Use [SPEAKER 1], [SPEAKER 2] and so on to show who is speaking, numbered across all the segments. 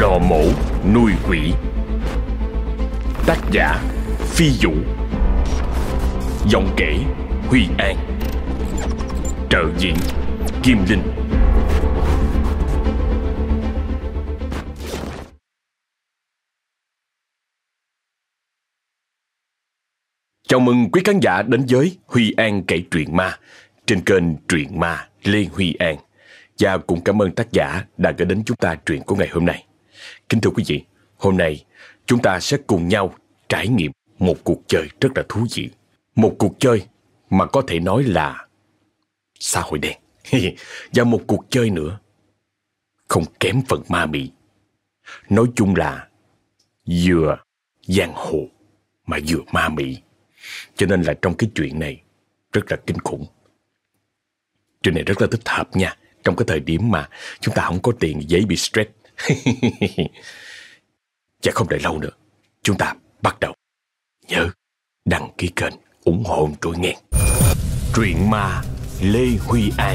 [SPEAKER 1] Lò mổ nuôi quỷ. Tác giả Phi Vũ. Giọng kể Huy An. Trợ diễn Kim Linh. Chào mừng quý khán giả đến với Huy An kể truyện ma trên kênh Truyện Ma Lê Huy An. Và cũng cảm ơn tác giả đã gửi đến chúng ta truyện của ngày hôm nay. Kính thưa quý vị, hôm nay chúng ta sẽ cùng nhau trải nghiệm một cuộc chơi rất là thú vị. Một cuộc chơi mà có thể nói là xã hội đen. Và một cuộc chơi nữa không kém phần ma mị. Nói chung là vừa giang hồ mà vừa ma mị. Cho nên là trong cái chuyện này rất là kinh khủng. Chuyện này rất là thích hợp nha, trong cái thời điểm mà chúng ta không có tiền, dễ bị stress. Và không đợi lâu nữa, chúng ta bắt đầu. Nhớ đăng ký kênh ủng hộ tôi nghe. Truyện ma Lê Huy An.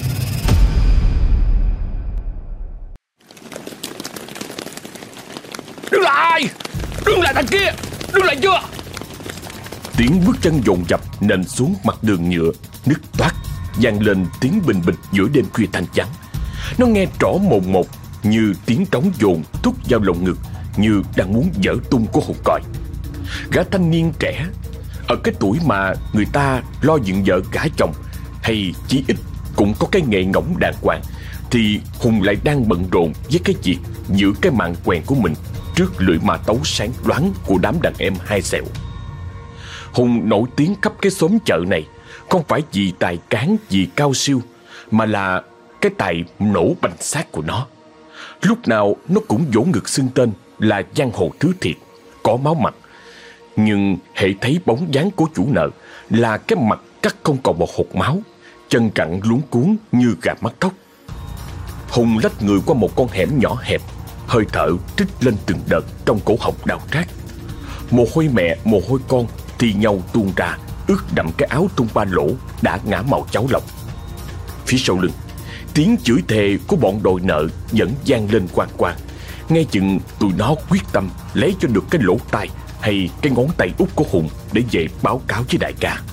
[SPEAKER 1] Đứng lại! Đứng lại thằng kia! Đứng lại chưa? Tiếng bước chân dồn dập nền xuống mặt đường nhựa, nứt toát, vang lên tiếng bình bịch giữa đêm khuya thanh vắng. Nó nghe rõ mồn một như tiếng trống dồn thúc vào lồng ngực, như đang muốn vỡ tung của hồn còi. Gã thanh niên trẻ ở cái tuổi mà người ta lo dựng vợ gả chồng, hay chí ít cũng có cái nghề ngỗng đàng hoàng, thì Hùng lại đang bận rộn với cái việc giữ cái mạng quèn của mình trước lưỡi ma tấu sáng loáng của đám đàn em hai xẻo. Hùng nổi tiếng khắp cái xóm chợ này không phải vì tài cán, vì cao siêu, mà là cái tài nổ banh xác của nó. Lúc nào nó cũng vỗ ngực xưng tên là giang hồ thứ thiệt, có máu mặt. Nhưng hễ thấy bóng dáng của chủ nợ là cái mặt cắt không còn một hột máu, chân cẳng luống cuống như gà mắc tóc. Hùng lách người qua một con hẻm nhỏ hẹp, hơi thở trích lên từng đợt trong cổ họng đau rát. Mồ hôi mẹ, mồ hôi con thì nhau tuôn ra, ướt đậm cái áo tung ba lỗ đã ngã màu cháo lòng. Phía sau lưng, tiếng chửi thề của bọn đòi nợ vẫn vang lên quang quang. Nghe chừng tụi nó quyết tâm lấy cho được cái lỗ tai hay cái ngón tay út của Hùng để về báo cáo với đại ca.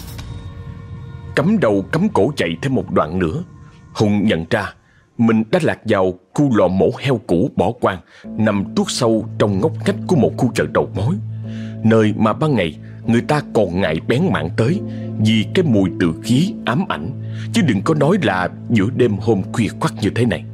[SPEAKER 1] Cắm đầu cắm cổ chạy thêm một đoạn nữa, Hùng nhận ra mình đã lạc vào khu lò mổ heo cũ bỏ hoang, nằm tuốt sâu trong ngóc ngách của một khu chợ đầu mối, nơi mà ban ngày người ta còn ngại bén mảng tới vì cái mùi tử khí ám ảnh, chứ đừng có nói là giữa đêm hôm khuya khoắt như thế này.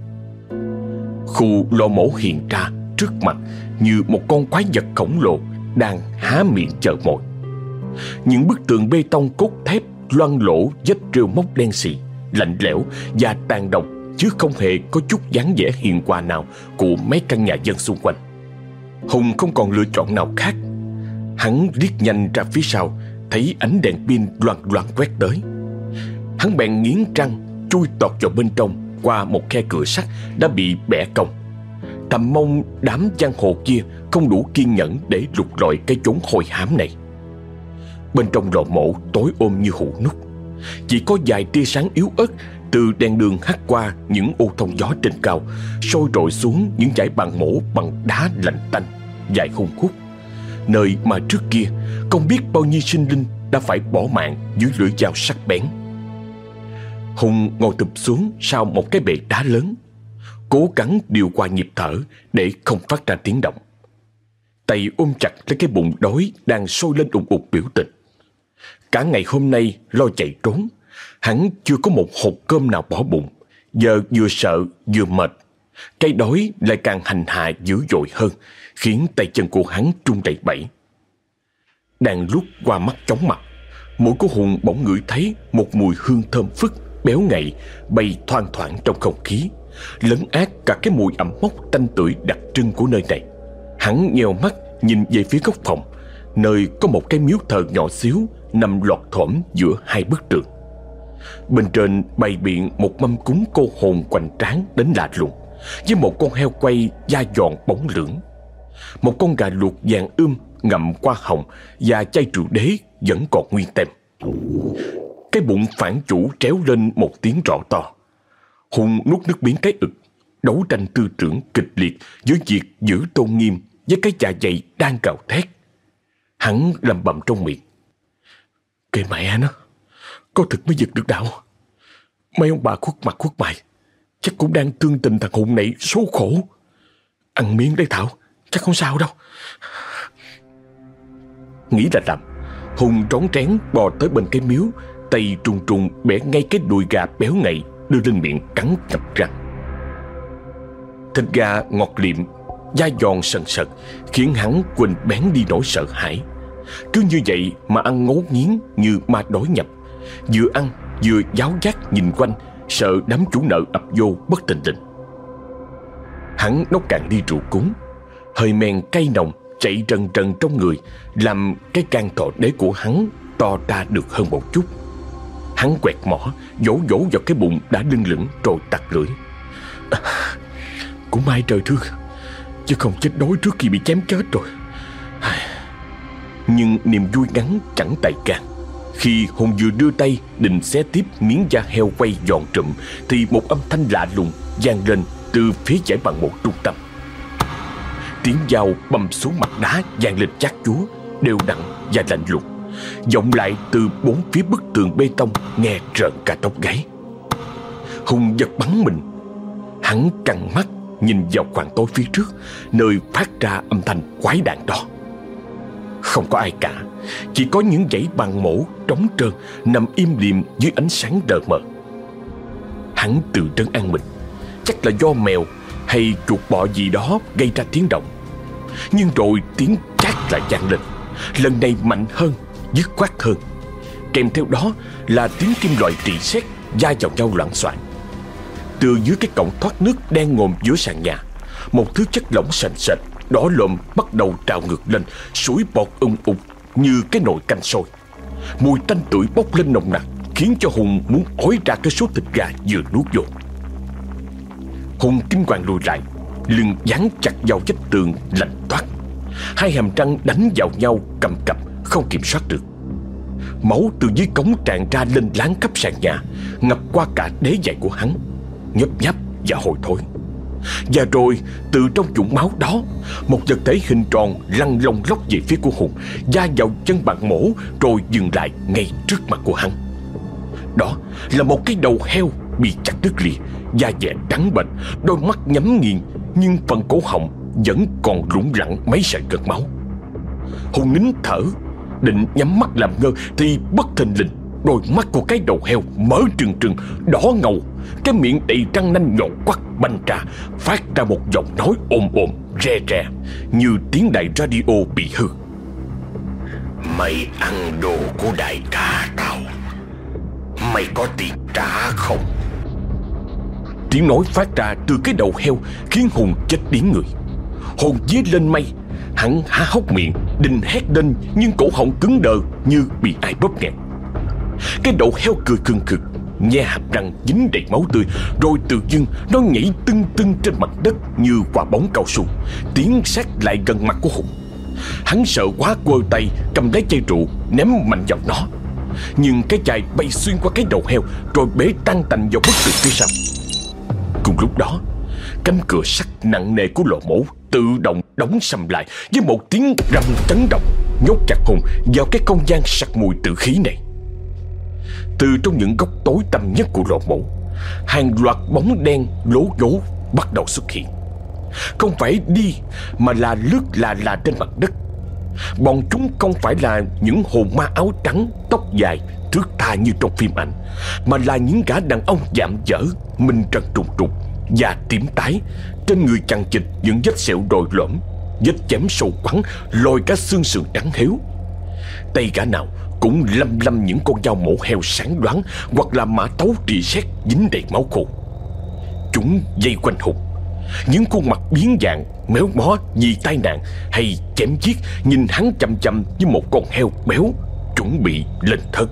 [SPEAKER 1] Khu lò mổ hiện ra trước mặt như một con quái vật khổng lồ đang há miệng chờ mồi. Những bức tường bê tông cốt thép loang lỗ vết rêu mốc đen xì, lạnh lẽo và tàn độc, chứ không hề có chút dáng vẻ hiền hòa nào của mấy căn nhà dân xung quanh. Hùng không còn lựa chọn nào khác. Hắn liếc nhanh ra phía sau, thấy ánh đèn pin loang loang quét tới. Hắn bèn nghiến răng chui tọt vào bên trong qua một khe cửa sắt đã bị bẻ cong, thầm mong đám giang hồ kia không đủ kiên nhẫn để lục lọi cái chốn hôi hám này. Bên trong lò mổ tối ôm như hũ nút, chỉ có vài tia sáng yếu ớt từ đèn đường hắt qua những ô thông gió trên cao, sôi rọi xuống những dải bàn mổ bằng đá lạnh tanh dài hun hút, nơi mà trước kia không biết bao nhiêu sinh linh đã phải bỏ mạng dưới lưỡi dao sắc bén. Hùng ngồi thụp xuống sau một cái bệ đá lớn, cố gắng điều hòa nhịp thở để không phát ra tiếng động. Tay ôm chặt lấy cái bụng đói đang sôi lên ùng ục biểu tình. Cả ngày hôm nay lo chạy trốn, hắn chưa có một hột cơm nào bỏ bụng. Giờ vừa sợ vừa mệt, cái đói lại càng hành hạ dữ dội hơn, khiến tay chân của hắn run lẩy bẩy. Đang lúc qua mắt chóng mặt, mũi của Hùng bỗng ngửi thấy một mùi hương thơm phức, béo ngậy bay thoang thoảng trong không khí, lấn át cả cái mùi ẩm mốc tanh tưởi đặc trưng của nơi này. Hắn nheo mắt nhìn về phía góc phòng, nơi có một cái miếu thờ nhỏ xíu nằm lọt thỏm giữa hai bức tường. Bên trên bày biện một mâm cúng cô hồn hoành tráng đến lạ lùng, với một con heo quay da giòn bóng lưỡng, một con gà luộc vàng ngậm qua họng, và chai rượu đế vẫn còn nguyên tem. Cái bụng phản chủ tréo lên một tiếng rõ to. Hùng nuốt nước miếng cái ực, đấu tranh tư tưởng kịch liệt giữa việc giữ tôn nghiêm với cái dạ dày đang gào thét. Hắn lẩm bẩm trong miệng: Kệ mẹ nó, có thực mới giật được đạo. Mấy ông bà khuất mặt khuất mày chắc cũng đang thương tình thằng Hùng này số khổ. Ăn miếng đây Thảo, chắc không sao đâu. Nghĩ là làm, Hùng trón trén bò tới bên cái miếu, tay trùng trùng bẻ ngay cái đùi gà béo ngậy, đưa lên miệng cắn chặt răng. Thịt gà ngọt liệm, da giòn sần sật, khiến hắn quên bén đi nỗi sợ hãi. Cứ như vậy mà ăn ngấu nghiến như ma đói nhập, vừa ăn vừa giáo giác nhìn quanh, sợ đám chủ nợ ập vô bất thình lình. Hắn nốc cạn ly rượu cúng, hơi men cay nồng chạy trần trần trong người, làm cái can thọ đế của hắn to ra được hơn một chút. Hắn quẹt mỏ, vỗ vỗ vào cái bụng đã lưng lửng rồi tặc lưỡi: Cũng may trời thương, chứ không chết đói trước khi bị chém chết rồi. Nhưng niềm vui ngắn chẳng tài can. Khi Hùng vừa đưa tay định xé tiếp miếng da heo quay giòn trụm, thì một âm thanh lạ lùng vang lên từ phía dãy bằng một trung tâm. Tiếng dao bầm xuống mặt đá vang lên chát chúa, đều đặn và lạnh lùng, vọng lại từ bốn phía bức tường bê tông, nghe rợn cả tóc gáy. Hùng giật bắn mình. Hắn căng mắt nhìn vào khoảng tối phía trước, nơi phát ra âm thanh quái đản đó. Không có ai cả, chỉ có những dãy bằng mổ trống trơn nằm im lìm dưới ánh sáng đờ mờ. Hắn tự trấn an mình, chắc là do mèo hay chuột bọ gì đó gây ra tiếng động. Nhưng rồi tiếng chát lại vang lên, lần này mạnh hơn, dứt khoát hơn. Kèm theo đó là tiếng kim loại rỉ sét va vào nhau loạng xoạng. Từ dưới cái cổng thoát nước đen ngòm giữa sàn nhà, một thứ chất lỏng sền sệt đỏ lồm bắt đầu trào ngược lên, sủi bọt ục như cái nồi canh sôi. Mùi tanh tưởi bốc lên nồng nặc, khiến cho Hùng muốn ói ra cái số thịt gà vừa nuốt vô. Hùng kinh hoàng lùi lại, lưng dán chặt vào vách tường lạnh toát, hai hàm răng đánh vào nhau cầm cập không kiểm soát được. Máu từ dưới cống tràn ra lên láng khắp sàn nhà, ngập qua cả đế giày của hắn, nhấp nháp và hôi thối. Và rồi từ trong vũng máu đó, một vật thể hình tròn lăn lông lóc về phía của Hùng, va vào chân bạn mổ rồi dừng lại ngay trước mặt của hắn. Đó là một cái đầu heo bị chặt đứt lìa, da dẻ trắng bệch, đôi mắt nhắm nghiền, nhưng phần cổ họng vẫn còn lủng lẳng mấy sợi cơn máu. Hùng nín thở, định nhắm mắt làm ngơ, thì bất thình lình đôi mắt của cái đầu heo mở trừng trừng, đỏ ngầu, cái miệng đầy răng nanh nhọn quắt banh ra, phát ra một giọng nói ồm ồm re re như tiếng đài radio bị hư: Mày ăn đồ của đại ca tao, mày có tiền trả không? Tiếng nói phát ra từ cái đầu heo khiến Hùng chết điếng người. Hồn vía lên mây, hắn há hốc miệng định hét lên, nhưng cổ họng cứng đờ như bị ai bóp nghẹt. Cái đầu heo cười khừng khực, nhe hàm răng dính đầy máu tươi, rồi tự dưng nó nhảy tưng tưng trên mặt đất như quả bóng cao su, tiến sát lại gần mặt của Hùng. Hắn sợ quá quơ tay cầm lấy chai rượu ném mạnh vào nó, nhưng cái chai bay xuyên qua cái đầu heo rồi bể tan tành vào bức tường phía sau. Cùng lúc đó, cánh cửa sắt nặng nề của lò mổ tự động đóng sầm lại với một tiếng rầm chấn động, nhốt chặt Hùng vào cái không gian sặc mùi tử khí này. Từ trong những góc tối tăm nhất của lò mổ, hàng loạt bóng đen lố nhố bắt đầu xuất hiện. Không phải đi mà là lướt là trên mặt đất. Bọn chúng không phải là những hồn ma áo trắng, tóc dài, thướt tha như trong phim ảnh, mà là những gã đàn ông dạm dở, minh trần trùng trục, da tím tái, trên người chằng chịt những vết sẹo đồi lõm, vết chém sâu quắn lôi cả xương sườn trắng héo. Tay gã nào cũng lăm lăm những con dao mổ heo sáng loáng, hoặc là mã tấu rỉ sét dính đầy máu khô. Chúng vây quanh Hùng, những khuôn mặt biến dạng, méo mó vì tai nạn hay chém giết, nhìn hắn chằm chằm như một con heo béo chuẩn bị lên thớt.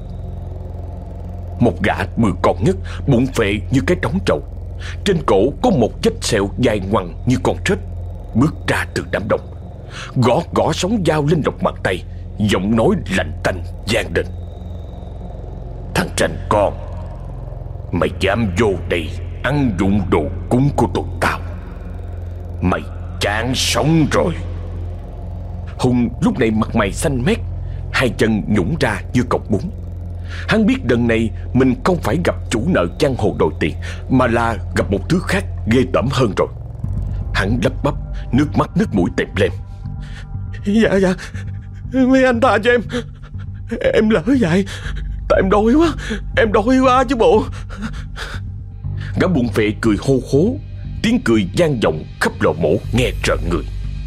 [SPEAKER 1] Một gã bự con nhất, bụng phệ như cái trống trầu, trên cổ có một vết sẹo dài ngoằng như con rết, bước ra từ đám đông, gõ gõ sóng dao lên lòng bàn tay, giọng nói lạnh tanh vang lên: Thằng ranh con, mày dám vô đây ăn dụng đồ cúng của tụi tao. Mày chán sống rồi. Hùng lúc này mặt mày xanh mét, hai chân nhũn ra như cọc bún. Hắn biết lần này mình không phải gặp chủ nợ giang hồ đòi tiền, mà là gặp một thứ khác ghê tởm hơn rồi. Hắn lắp bắp, nước mắt nước mũi tèm lem. Dạ mấy anh tha cho em lỡ vậy. Tại em đói quá chứ bộ. Gã buồn phệ cười hô hố, tiếng cười vang vọng khắp lò mổ nghe rợn người.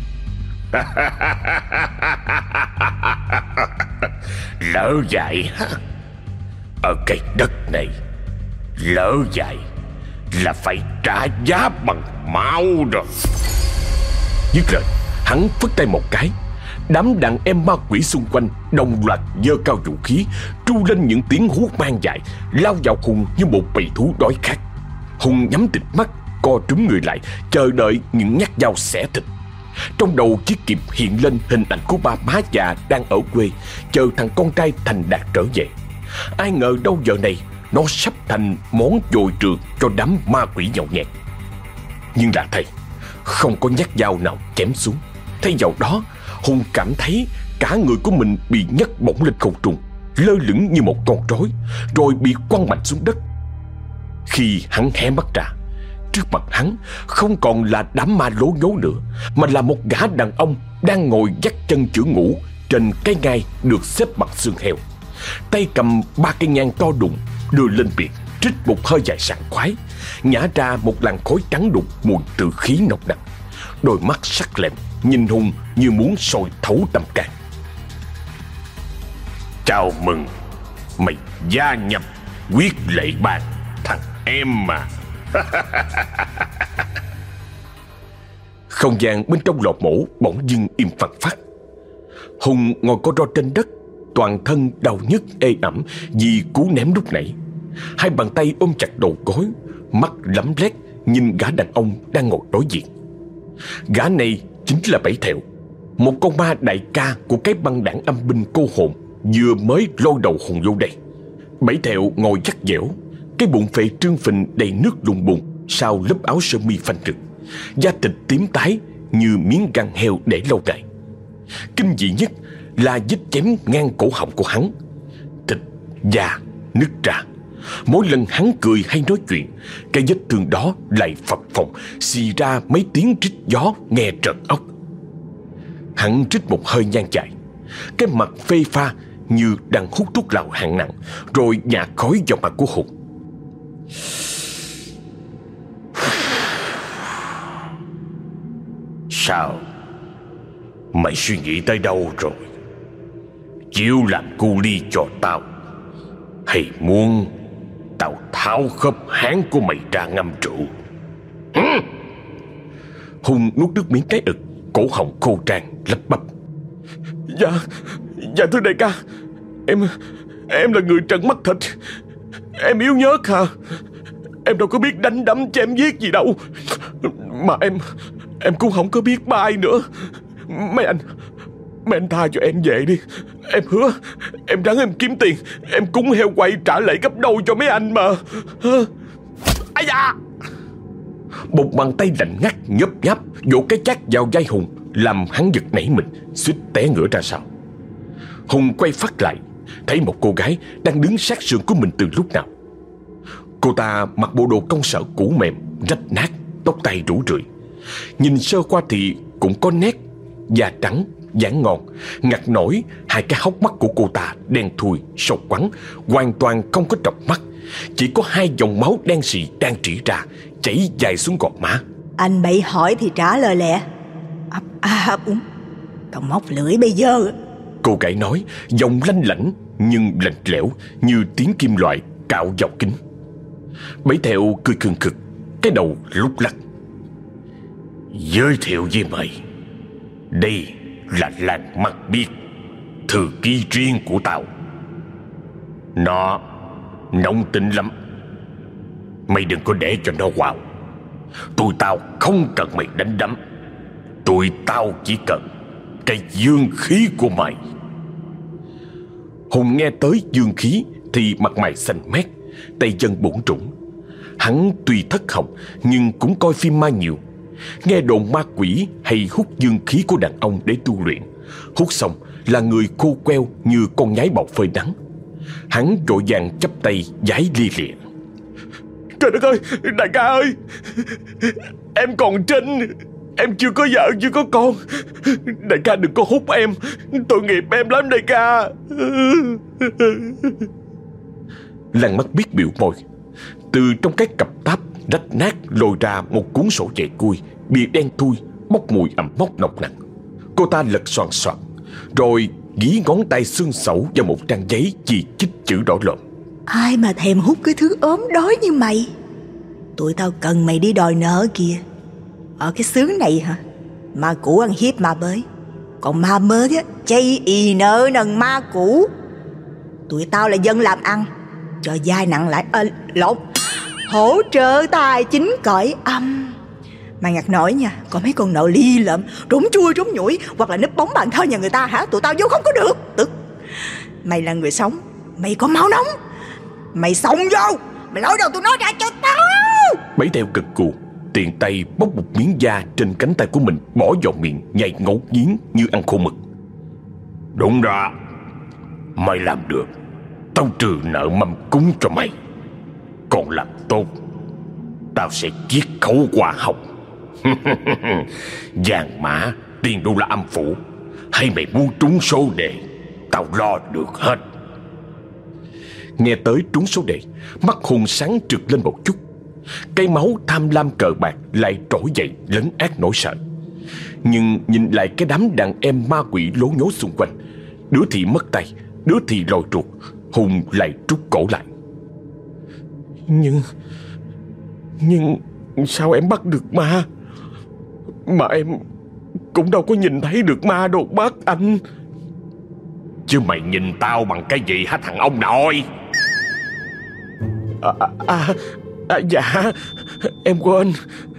[SPEAKER 1] Lỡ dại ở cái đất này, lỡ dại là phải trả giá bằng máu rồi. Dứt lời, hắn phất tay một cái. Đám đàn em ma quỷ xung quanh đồng loạt giơ cao vũ khí, tru lên những tiếng hú mang dại, lao vào Hùng như một bầy thú đói khát. Hùng nhắm tịt mắt, co trúm người lại, chờ đợi những nhát dao xẻ thịt. Trong đầu chỉ kịp hiện lên hình ảnh của ba má già đang ở quê, chờ thằng con trai Thành Đạt trở về. Ai ngờ đâu giờ này nó sắp thành món dồi trường cho đám ma quỷ nhậu nhẹt. Nhưng là thầy, không có nhát dao nào chém xuống. Thay vào đó, Hùng cảm thấy cả người của mình bị nhấc bổng lên không trung, lơ lửng như một con rối, rồi bị quăng mạnh xuống đất. Khi hắn hé mắt ra, trước mặt hắn không còn là đám ma lố nhố nữa, mà là một gã đàn ông đang ngồi vắt chân chữ ngủ trên cái ngai được xếp bằng xương heo. Tay cầm 3 cây nhang to đùng, đưa lên miệng, trích một hơi dài sảng khoái, nhả ra một làn khói trắng đục mùi tử khí nồng nặc. Đôi mắt sắc lẹm nhìn Hùng như muốn sôi thấu tâm can. Chào mừng, mày gia nhập Quyết Lệ Bang, thằng em mà. Không gian bên trong lò mổ bỗng dưng im phăng phắc. Hùng ngồi co ro trên đất, toàn thân đau nhức ê ẩm vì cú ném lúc nãy. Hai bàn tay ôm chặt đầu gối, mắt lấm lét nhìn gã đàn ông đang ngồi đối diện. Gã này chính là Bảy Thẹo, một con ma đại ca của cái băng đảng âm binh cô hồn vừa mới lôi đầu Hùng vô đây. Bảy Thẹo ngồi dắt dẻo, cái bụng phệ trương phình đầy nước đùng bùng sau lớp áo sơ mi phanh rực, da thịt tím tái như miếng gan heo để lâu ngày. Kinh dị nhất là vết chém ngang cổ họng của hắn, thịt da nứt ra. Mỗi lần hắn cười hay nói chuyện, cái vết thương đó lại phập phồng xì ra mấy tiếng rít gió nghe trợn óc. Hắn rít một hơi nhang dài, cái mặt phê pha như đang hút thuốc lào hạng nặng, rồi nhả khói vào mặt của Hùng. Sao? Mày suy nghĩ tới đâu rồi? Chịu làm cu ly cho tao, hay muốn tao tháo khớp háng của mày ra ngâm rượu? Hùng nuốt nước miếng cái ực, cổ họng khô tràn lắp bắp. Dạ thưa đại ca, em là người trần mắt thịt. Em yếu nhớt hả? Em đâu có biết đánh đấm chém giết gì đâu. Mà em cũng không có biết bay nữa. Mấy anh tha cho em về đi. Em hứa em ráng em kiếm tiền, em cúng heo quay trả lễ gấp đôi cho mấy anh mà. Ây da! Một bàn tay lạnh ngắt nhấp nháp vỗ cái chát vào vai Hùng, làm hắn giật nảy mình, suýt té ngửa ra sau. Hùng quay phát lại, thấy một cô gái đang đứng sát sườn của mình từ lúc nào. Cô ta mặc bộ đồ công sở cũ mềm, rách nát, tóc tai rủ rượi. Nhìn sơ qua thì cũng có nét, da trắng, dáng ngon, ngặt nổi hai cái hốc mắt của cô ta đen thui, sâu quắn, hoàn toàn không có trọc mắt. Chỉ có hai dòng máu đen sì đang rỉ ra, chảy dài xuống gò má.
[SPEAKER 2] Anh Bảy hỏi thì trả lời lẹ. Ấp úng, còn móc lưỡi bây giờ.
[SPEAKER 1] Cô gái nói, giọng lanh lảnh nhưng lạnh lẽo như tiếng kim loại cạo vào kính. Bảy Thẹo cười khừng khực, cái đầu lúc lắc. Giới thiệu với mày, đây là Làng Mắt Biếc, thư ký riêng của tao. Nó nóng tính lắm, mày đừng có để cho nó vào. Tụi tao không cần mày đánh đấm, tụi tao chỉ cần cái dương khí của mày. Hùng nghe tới dương khí thì mặt mày xanh mét, tay chân bủn rủn. Hắn tuy thất học nhưng cũng coi phim ma nhiều. Nghe đồn ma quỷ hay hút dương khí của đàn ông để tu luyện, hút xong là người khô queo như con nhái bọc phơi nắng. Hắn vội vàng chắp tay vái lia lịa. Trời đất ơi, đại ca ơi, em còn trinh, em chưa có vợ chưa có con. Đại ca đừng có hút em, tội nghiệp em lắm đại ca. Lăng Mắt Biếc biểu môi. Từ trong cái cặp táp rách nát lôi ra một cuốn sổ chạy cui, bìa đen thui, bốc mùi ẩm mốc nồng nặc. Cô ta lật soàn soạt, rồi gỉ ngón tay xương xẩu vào một trang giấy chỉ chích chữ đỏ lộn.
[SPEAKER 2] Ai mà thèm hút cái thứ ốm đói như mày. Tụi tao cần mày đi đòi nợ kìa. Ở cái xứ này hả, ma cũ ăn hiếp ma mới, còn ma mới á chay ì nợ nần ma cũ. Tụi tao là dân làm ăn, cho vay nặng lãi hỗ trợ tài chính cõi âm. Mày ngặt nổi nha, có mấy con nợ li lợm, trốn chui trốn nhủi, hoặc là núp bóng bàn thờ nhà người ta hả, tụi tao vô không có được. Tức mày là người sống, mày có máu nóng, mày xông vô, mày nói đầu tụi nó ra cho tao.
[SPEAKER 1] Bảy Tèo cực cù, tiện tay bóc một miếng da trên cánh tay của mình bỏ vào miệng, nhai ngấu nghiến như ăn khô mực. Đúng ra mày làm được, tao trừ nợ mâm cúng cho mày. Còn làm tốt, tao sẽ chiết khấu hoa hồng. Vàng mã, tiền đô la âm phủ, hay mày muốn trúng số đề, tao lo được hết. Nghe tới trúng số đề, mắt Hùng sáng trượt lên một chút. Cái máu tham lam cờ bạc lại trỗi dậy lấn át nỗi sợ. Nhưng nhìn lại cái đám đàn em ma quỷ lố nhố xung quanh, đứa thì mất tay, đứa thì lòi ruột, Hùng lại rút cổ lại. Nhưng sao em bắt được ma? Mà em cũng đâu có nhìn thấy được ma đâu bác anh. Chứ mày nhìn tao bằng cái gì hả thằng ông nội? Dạ em quên.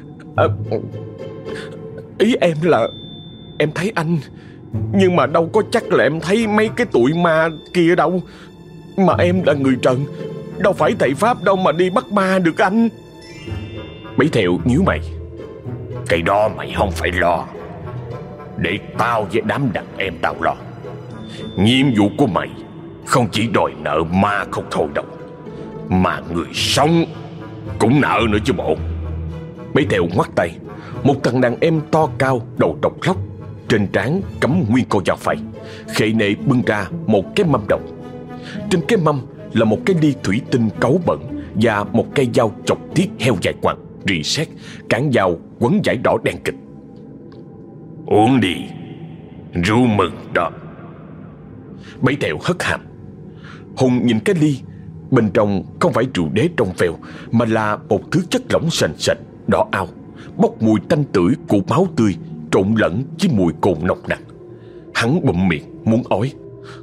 [SPEAKER 1] Ý em là em thấy anh, nhưng mà đâu có chắc là em thấy mấy cái tụi ma kia đâu. Mà em là người trần, đâu phải thầy pháp đâu mà đi bắt ma được anh. Bảy Thẹo nhíu mày. Cái đó mày không phải lo, để tao với đám đàn em tao lo. Nhiệm vụ của mày không chỉ đòi nợ ma không thôi đâu, mà người sống cũng nợ nữa chứ bộ. Bảy Thẹo ngoắt tay. Một thằng đàn em to cao, đầu trọc lóc, trên trán cắm nguyên con dao phay, khệ nệ bưng ra một cái mâm đồng. Trên cái mâm là một cái ly thủy tinh cáu bẩn và một cây dao chọc tiết heo dài quằn, rì sét, cán dao quấn vải đỏ đen kịch. Uống đi, rượu mừng đó. Bảy Thẹo hất hàm. Hùng nhìn cái ly, bên trong không phải rượu đế trong veo, mà là một thứ chất lỏng sền sệt, đỏ ao, bốc mùi tanh tưởi của máu tươi trộn lẫn với mùi cồn nồng nặc. Hắn bụm miệng muốn ói.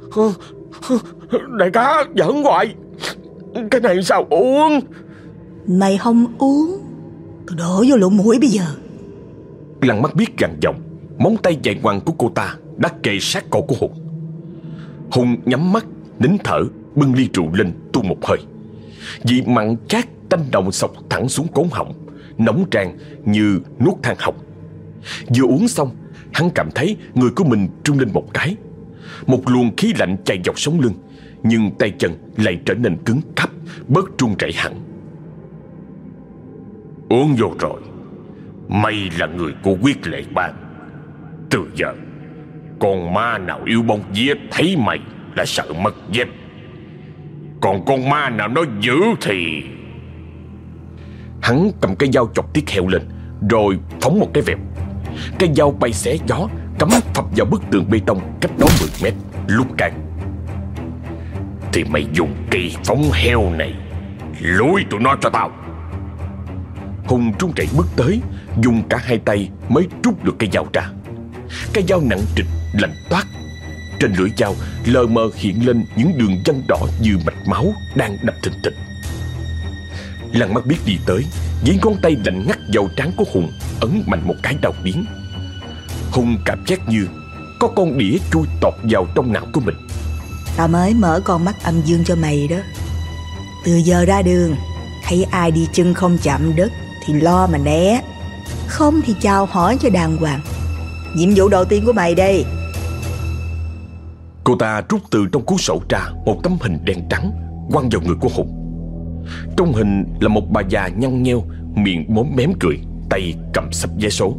[SPEAKER 1] Đại ca giỡn hoài, cái này sao uống?
[SPEAKER 2] Mày không uống, tao đổ vô lỗ mũi bây giờ.
[SPEAKER 1] Lăng Mắt Biếc gằn giọng, móng tay dài ngoằng của cô ta đã kề sát cổ của Hùng. Hùng nhắm mắt nín thở, bưng ly rượu lên tuôn một hơi. Vị mặn chát tanh nồng xộc thẳng xuống cốn họng, nóng tràn như nuốt than hồng. Vừa uống xong, hắn cảm thấy người của mình trung lên một cái. Một luồng khí lạnh chạy dọc sống lưng, nhưng tay chân lại trở nên cứng cáp, bớt run rẩy hẳn. Uống vô rồi, mày là người của Quyết Lệ Bang. Từ giờ, con ma nào yêu bông vía thấy mày là sợ mất dép. Còn con ma nào nó dữ thì... Hắn cầm cái dao chọc tiết heo lên, rồi phóng một cái vèo. Cái dao bay xé gió, cắm phập vào bức tường bê tông cách đó 10 mét, lúc càng. Thì mày dùng cây phóng heo này lôi tụi nó cho tao. Hùng run rẩy bước tới, dùng cả hai tay mới rút được cây dao ra. Cây dao nặng trịch, lạnh toát. Trên lưỡi dao lờ mờ hiện lên những đường vân đỏ như mạch máu đang đập thình thịch. Lăng Mắt Biếc đi tới, với ngón tay lạnh ngắt vào trán của Hùng, ấn mạnh một cái đau điếng. Hùng cảm giác như có con đĩa chui tọt vào trong não của mình.
[SPEAKER 2] Tao mới mở con mắt âm dương cho mày đó. Từ giờ ra đường, Thấy ai đi chân không chạm đất thì lo mà né, không thì chào hỏi cho đàng hoàng. Nhiệm vụ đầu tiên của mày đây.
[SPEAKER 1] Cô ta rút từ trong cuốn sổ ra một tấm hình đen trắng quăng vào người của Hùng. Trong hình là một bà già nhăn nheo, miệng móm mém cười, tay cầm sắp vé số.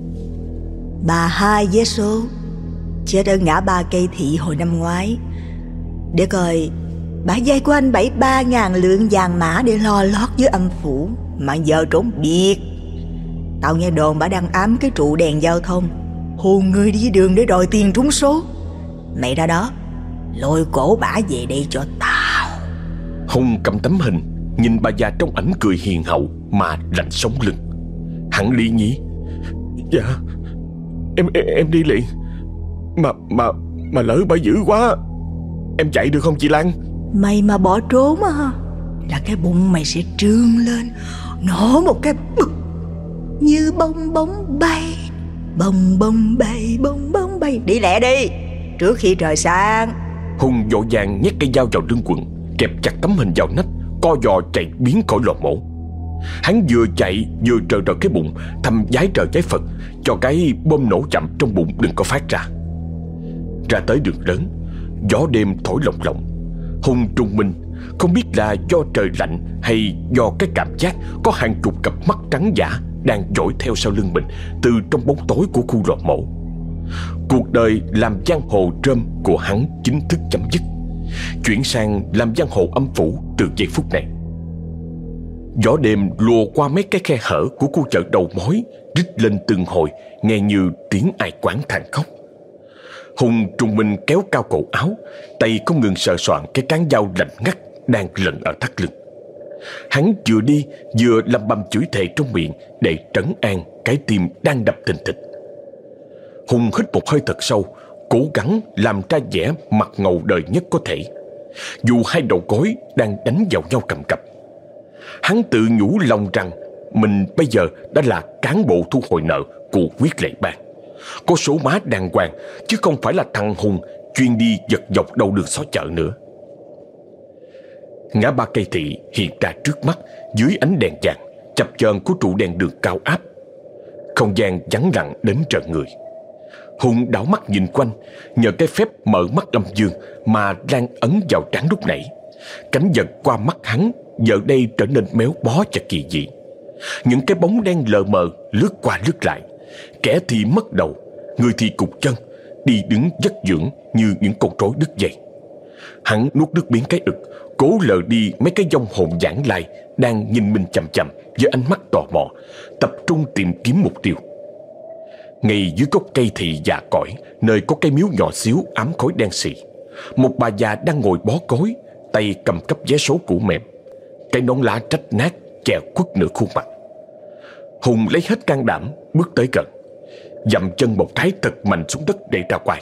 [SPEAKER 2] 32 vé số, chết ở ngã ba Cây Thị hồi năm ngoái. Để coi, bà vay của anh 73.000 lượng vàng mã để lo lót với âm phủ, mà giờ trốn biệt. Tao nghe đồn bà đang ám cái trụ đèn giao thông, hùn người đi đường để đòi tiền trúng số. Mày ra đó, lôi cổ bả về đây cho tao.
[SPEAKER 1] Hùng cầm tấm hình, nhìn bà già trong ảnh cười hiền hậu mà lạnh sống lưng. Hắn lý nhí: Dạ, em đi liền. Mà lỡ bà dữ quá, em chạy được không chị Lan?
[SPEAKER 2] Mày mà bỏ trốn á, là cái bụng mày sẽ trương lên, nổ một cái bực như bong bóng bay. Bong bong bay, bong bong bay. Đi lẹ đi, trước khi trời sáng.
[SPEAKER 1] Hùng vội vàng nhét cây dao vào lưng quần, kẹp chặt tấm hình vào nách, co giò chạy biến khỏi lò mổ. Hắn vừa chạy vừa trờ trờ cái bụng, thầm vái trời vái Phật cho cái bom nổ chậm trong bụng đừng có phát ra. Ra tới đường lớn, gió đêm thổi lồng lộng. Hùng trùng mình, không biết là do trời lạnh hay do cái cảm giác có hàng chục cặp mắt trắng dã đang dõi theo sau lưng mình từ trong bóng tối của khu lò mổ. Cuộc đời làm giang hồ trơm của hắn chính thức chấm dứt, chuyển sang làm giang hồ âm phủ từ giây phút này. Gió đêm lùa qua mấy cái khe hở của khu chợ đầu mối, rít lên từng hồi, nghe như tiếng ai quán than khóc. Hùng trùng mình kéo cao cổ áo, tay không ngừng sờ soạn cái cán dao lạnh ngắt đang lận ở thắt lưng. Hắn vừa đi vừa lẩm bẩm chửi thề trong miệng để trấn an cái tim đang đập thình thịch. Hùng hít một hơi thật sâu, cố gắng làm ra vẻ mặt ngầu đời nhất có thể, dù hai đầu gối đang đánh vào nhau cầm cập. Hắn tự nhủ lòng rằng mình bây giờ đã là cán bộ thu hồi nợ của Quyết Lệ Bang, có số má đàng hoàng, chứ không phải là thằng Hùng chuyên đi giật dọc đầu đường xó chợ nữa. Ngã ba Cây Thị hiện ra trước mắt dưới ánh đèn vàng chập chờn của trụ đèn đường cao áp. Không gian vắng lặng đến trợn người. Hùng đảo mắt nhìn quanh, nhờ cái phép mở mắt âm dương mà Lan ấn vào trán lúc nãy. Cảnh vật qua mắt hắn giờ đây trở nên méo bó và kỳ dị. Những cái bóng đen lờ mờ lướt qua lướt lại, kẻ thì mất đầu, người thì cụt chân, đi đứng vất vưởng như những con rối đứt dây. Hắn nuốt nước miếng cái ực, cố lờ đi mấy cái vong hồn vãng lai đang nhìn mình chằm chằm với ánh mắt tò mò, tập trung tìm kiếm mục tiêu. Ngay dưới gốc cây thì già cỗi, nơi có cây miếu nhỏ xíu ám khói đen xì, một bà già đang ngồi bó gối, tay cầm cắp vé số cũ mềm, cái nón lá rách nát che khuất nửa khuôn mặt. Hùng lấy hết can đảm bước tới gần, dậm chân một cái thật mạnh xuống đất để ra quay.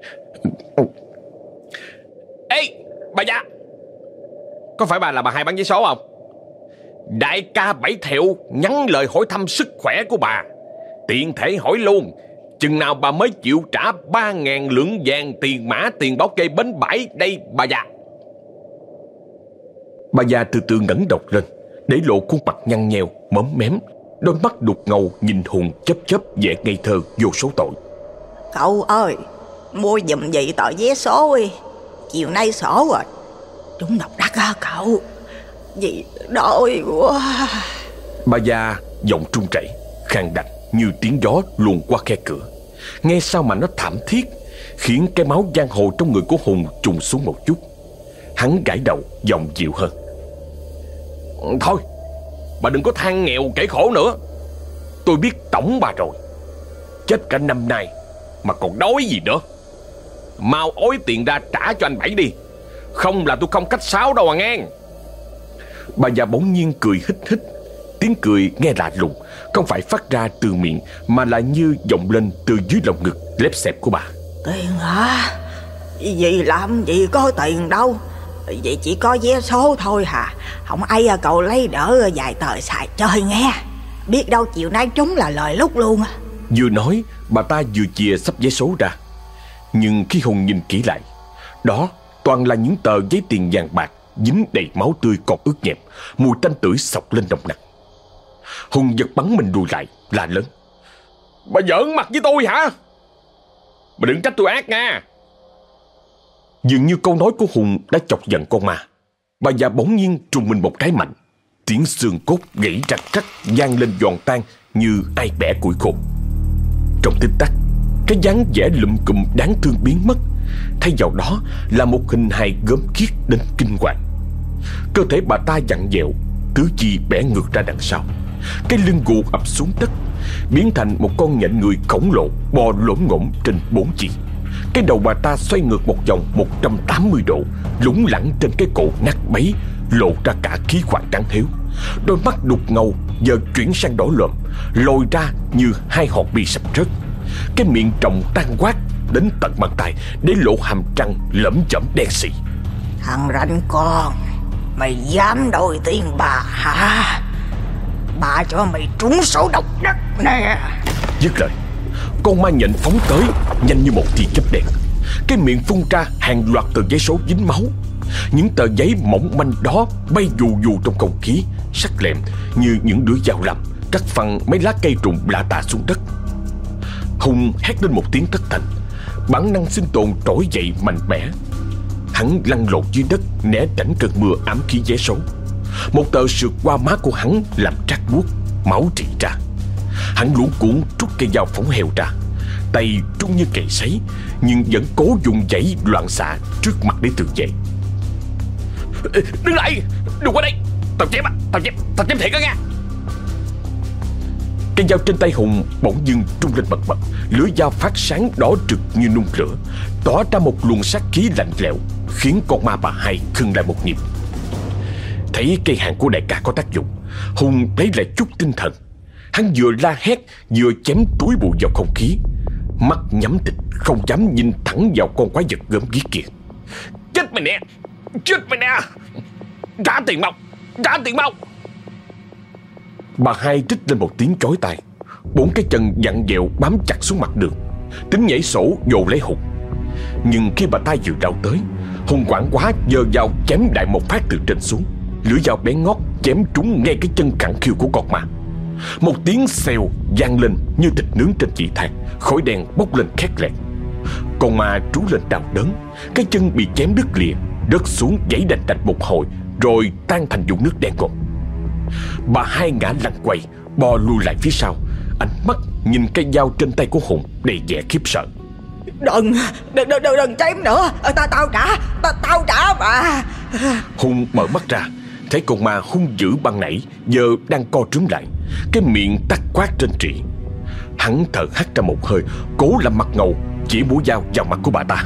[SPEAKER 1] Ê, bà già, có phải bà là bà hai bán vé số không? Đại ca Bảy Thiệu nhắn lời hỏi thăm sức khỏe của bà. Tiện thể hỏi luôn, chừng nào bà mới chịu trả 3.000 lượng vàng tiền mã tiền bảo kê bến bãi đây bà già? Bà già từ từ ngẩng đầu lên, để lộ khuôn mặt nhăn nheo, móm mém, đôi mắt đục ngầu nhìn Hùng chớp chớp vẻ ngây thơ vô số tội.
[SPEAKER 2] Cậu ơi, mua giùm vậy tờ vé số đi, chiều nay sổ rồi. Trúng độc đắc á cậu, gì đôi quá.
[SPEAKER 1] Bà già giọng trung chảy, khàn đặc như tiếng gió luồn qua khe cửa. Nghe sao mà nó thảm thiết, khiến cái máu giang hồ trong người của Hùng trùng xuống một chút. Hắn gãi đầu, giọng dịu hơn. Thôi, bà đừng có than nghèo kể khổ nữa. Tôi biết tổng bà rồi. Chết cả năm nay mà còn đói gì nữa. Mau ối tiền ra trả cho anh Bảy đi, không là tôi không khách sáo đâu à nghe. Bà già bỗng nhiên cười hít hít. Tiếng cười nghe lạ lùng, không phải phát ra từ miệng mà là như vọng lên từ dưới lồng ngực lép xẹp của bà.
[SPEAKER 2] Tiền hả? Vì làm gì có tiền đâu, vậy chỉ có vé số thôi hả? Không ai cậu lấy đỡ vài tờ xài chơi nghe. Biết đâu chiều nay trúng là lời lúc luôn.
[SPEAKER 1] Vừa nói, bà ta vừa chìa sắp vé số ra. Nhưng khi Hùng nhìn kỹ lại, đó toàn là những tờ giấy tiền vàng bạc dính đầy máu tươi còn ướt nhẹp, mùi tanh tưởi xộc lên nồng nặc. Hùng giật bắn mình lùi lại, la lớn: "Bà giỡn mặt với tôi hả? Bà đừng trách tôi ác nha." Dường như câu nói của Hùng đã chọc giận con ma. Bà già bỗng nhiên trùng mình một cái mạnh, tiếng xương cốt gãy rạch rách vang lên giòn tan như ai bẻ củi khô. Trong tích tắc, cái dáng vẻ lụm cụm đáng thương biến mất, thay vào đó là một hình hài gớm ghiếc đến kinh hoàng. Cơ thể bà ta vặn vẹo, tứ chi bẻ ngược ra đằng sau, cái lưng gù ập xuống đất, biến thành một con nhện người khổng lồ bò lổm ngổm trên bốn chi. Cái đầu bà ta xoay ngược một vòng 180 độ, lủng lẳng trên cái cổ nát bấy, lộ ra cả khí quản trắng hiếu. Đôi mắt đục ngầu giờ chuyển sang đỏ lòm, lồi ra như hai hòn bi sắp rớt. Cái miệng tròng tan quát đến tận bàn tay, để lộ hàm răng lởm chởm đen xì.
[SPEAKER 2] Thằng ranh con, mày dám đòi tiền bà hả? Bà cho mày trúng số độc đắc nè.
[SPEAKER 1] Dứt lời, con ma nhện phóng tới nhanh như một tia chớp đen. Cái miệng phun ra hàng loạt tờ giấy số dính máu. Những tờ giấy mỏng manh đó bay dù dù trong không khí, sắc lẹm như những lưỡi dao lam cắt phăng mấy lá cây rụng lả tả xuống đất. Hùng hét lên một tiếng thất thanh, bản năng sinh tồn trỗi dậy mạnh mẽ. Hắn lăn lộn dưới đất, né tránh cơn mưa ám khí giấy số. Một tờ sượt qua má của hắn làm trát buốt, máu rỉ ra. Hắn luống cuống rút cây dao phóng heo ra, tay trung như cày sấy, nhưng vẫn cố dùng dãy loạn xạ trước mặt để tự vệ. "Đứng lại, đừng qua đây, tao chém thiệt đó nha." Cây dao trên tay Hùng bỗng dưng trung lên bật bật, lưỡi dao phát sáng đỏ rực như nung lửa, tỏa ra một luồng sát khí lạnh lẽo, khiến con ma bà Hai khựng lại một nhịp. Thấy cây hàng của đại ca có tác dụng, Hùng lấy lại chút tinh thần. Hắn vừa la hét vừa chém túi bụi vào không khí, mắt nhắm tịt không dám nhìn thẳng vào con quái vật gớm ghiếc kia. Chết mày nè, trả tiền mau. Bà Hai rít lên một tiếng chói tai, bốn cái chân vặn vẹo bám chặt xuống mặt đường, tính nhảy sổ dồ lấy Hùng. Nhưng khi bà ta vừa lao tới, Hùng quảng quá giơ dao chém đại một phát từ trên xuống. Lưỡi dao bén ngót chém trúng ngay cái chân cẳng khiu của con ma. Một tiếng xèo vang lên như thịt nướng trên chỉ than, khói đen bốc lên khét lẹt. Con ma trú lên đau đớn, cái chân bị chém đứt lìa, rớt xuống giãy đành đạch một hồi, rồi tan thành vũng nước đen ngòm. Bà Hai ngã lăn quay, bò lùi lại phía sau, ánh mắt nhìn cây dao trên tay của Hùng đầy vẻ khiếp sợ.
[SPEAKER 2] Đừng chém nữa, tao trả bà.
[SPEAKER 1] Hùng mở mắt ra, thấy con ma hung dữ ban nãy giờ đang co trúm lại, cái miệng tắc quát trên trĩ. Hắn thở hắt ra một hơi, cố làm mặt ngầu, chỉ mũi dao vào mặt của bà ta.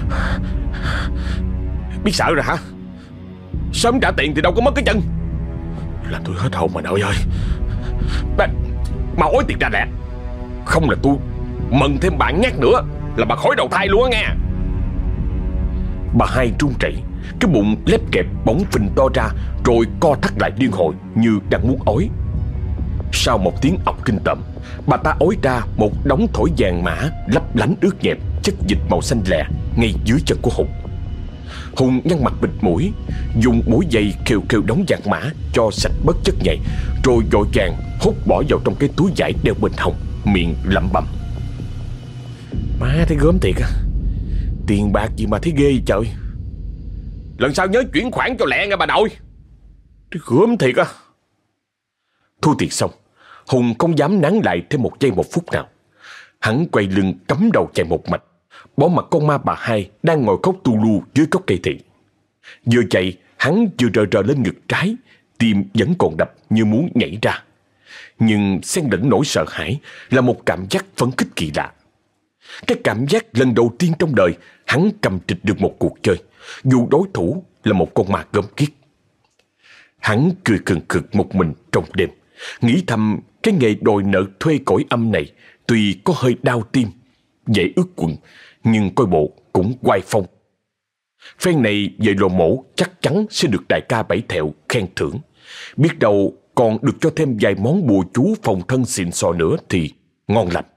[SPEAKER 1] Biết sợ rồi hả? Sớm trả tiền thì đâu có mất cái chân. Làm tôi hết hồn mà nội ơi. Mà ối tiền ra lẹ, không là tôi mần thêm bạn nhát nữa là bà khỏi đầu thai luôn á nghe. Bà Hai run rẩy, cái bụng lép kẹp bỗng phình to ra, rồi co thắt lại liên hồi như đang muốn ói. Sau một tiếng ọc kinh tởm, bà ta ói ra một đống thỏi vàng mã lấp lánh ướt nhẹp, chất dịch màu xanh lè ngay dưới chân của Hùng. Hùng nhăn mặt bịt mũi, dùng mũi giày khều đống vàng mã cho sạch bớt chất nhầy, rồi vội vàng hút bỏ vào trong cái túi vải đeo bên hông, miệng lẩm bẩm: Má thấy gớm thiệt à, tiền bạc gì mà thấy ghê trời. Lần sau nhớ chuyển khoản cho lẹ nghe bà nội. Thấy gớm thiệt à. Thu tiền xong, Hùng không dám nán lại thêm một giây một phút nào. Hắn quay lưng cắm đầu chạy một mạch, bỏ mặt con ma bà Hai đang ngồi khóc tu lu dưới gốc cây thị. Vừa chạy, hắn vừa rờ lên ngực trái, tim vẫn còn đập như muốn nhảy ra. Nhưng xen lẫn nỗi sợ hãi là một cảm giác phấn khích kỳ lạ. Cái cảm giác lần đầu tiên trong đời hắn cầm trịch được một cuộc chơi, dù đối thủ là một con ma gớm ghiếc. Hắn cười khừng khực một mình trong đêm, nghĩ thầm cái nghề đòi nợ thuê cõi âm này tuy có hơi đau tim, dễ ướt quần, nhưng coi bộ cũng oai phong. Phen này về Lò Mổ chắc chắn sẽ được đại ca Bảy Thẹo khen thưởng. Biết đâu còn được cho thêm vài món bùa chú phòng thân xịn sò nữa thì ngon lành.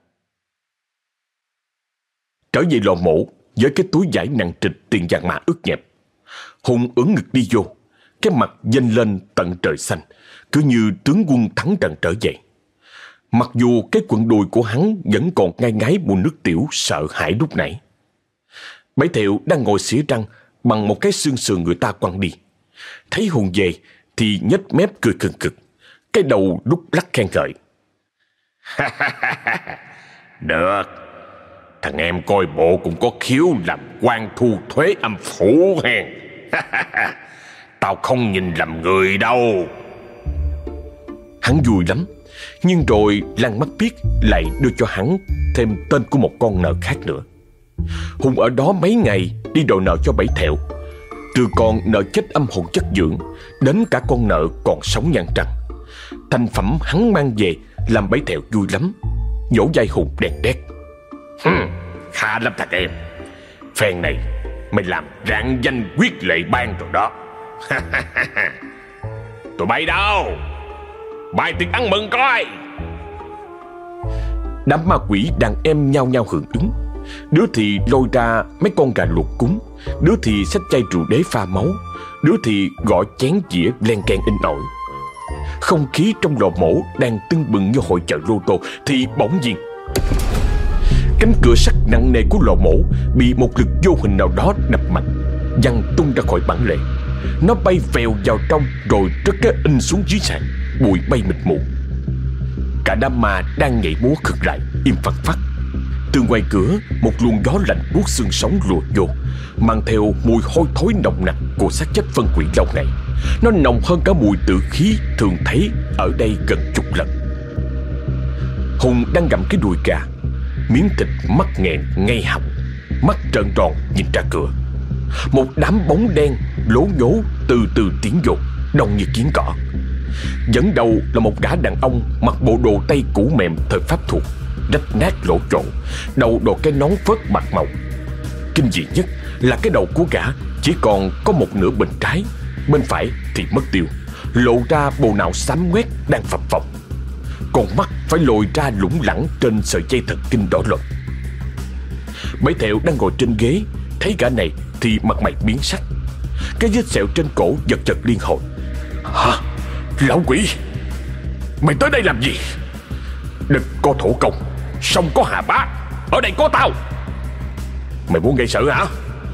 [SPEAKER 1] Trở về Lò Mổ với cái túi vải nặng trịch tiền vàng mã ướt nhẹp, Hùng ưỡn ngực đi vô, cái mặt vênh lên tận trời xanh, cứ như tướng quân thắng trận trở về. Mặc dù cái quần đùi của hắn vẫn còn ngai ngái mùi nước tiểu sợ hãi lúc nãy. Bảy Thiệu đang ngồi xỉa răng bằng một cái xương sườn người ta quăng đi. Thấy Hùng về thì nhếch mép cười khừng khực, cái đầu lúc lắc khen ngợi. Được, thằng em coi bộ cũng có khiếu làm quan thu thuế âm phủ hèn. Tao không nhìn lầm người đâu. Hắn vui lắm, nhưng rồi Lan Mắt Biếc lại đưa cho hắn thêm tên của một con nợ khác nữa. Hùng ở đó mấy ngày đi đòi nợ cho Bảy Thẹo, từ con nợ chết âm hồn chất dưỡng đến cả con nợ còn sống nhăn trăng. Thành phẩm hắn mang về làm Bảy Thẹo vui lắm, vỗ vai Hùng đèn đét. Khá lắm thằng em, phen này mày làm rạng danh Quyết Lệ Bang rồi đó. Tụi bay đâu? Bài tiệc ăn mừng coi. Đám ma quỷ đàn em nhao nhao hưởng ứng. Đứa thì lôi ra mấy con gà luộc cúng, đứa thì xách chai rượu đế pha máu, đứa thì gõ chén dĩa len keng in ỏi. Không khí trong lò mổ đang tưng bừng như hội chợ lô tô thì bỗng nhiên cánh cửa sắt nặng nề của lò mổ bị một lực vô hình nào đó đập mạnh, văng tung ra khỏi bản lề. Nó bay vèo vào trong rồi rớt cái in xuống dưới sàn, bụi bay mịt mù. Cả đám ma đang nhảy múa khựng lại, im phăng phắc. Từ ngoài cửa một luồng gió lạnh buốt xương sống lùa vô, mang theo mùi hôi thối nồng nặc của xác chết phân quỷ lâu ngày. Nó nồng hơn cả mùi tử khí thường thấy ở đây gần chục lần. Hùng đang gặm cái đùi gà, miếng thịt mắc nghẹn ngay họng, mắt trợn tròn nhìn ra cửa. Một đám bóng đen lố nhố từ từ tiến vô, đông như kiến cỏ. Dẫn đầu là một gã đàn ông mặc bộ đồ tây cũ mềm thời Pháp thuộc, rách nát lỗ trộn, đầu đội cái nón phớt bạc màu. Kinh dị nhất là cái đầu của gã chỉ còn có một nửa bên trái, bên phải thì mất tiêu, lộ ra bộ não xám ngoét đang phập phồng. Con mắt phải lồi ra lủng lẳng trên sợi dây thần kinh đỏ lòm. Bảy Thẹo đang ngồi trên ghế, thấy gã này thì mặt mày biến sắc. Cái vết sẹo trên cổ giật giật liên hồi. Hả? Lão quỷ, mày tới đây làm gì? Đực có thổ công, sông có hà bá, ở đây có tao. Mày muốn gây sự hả?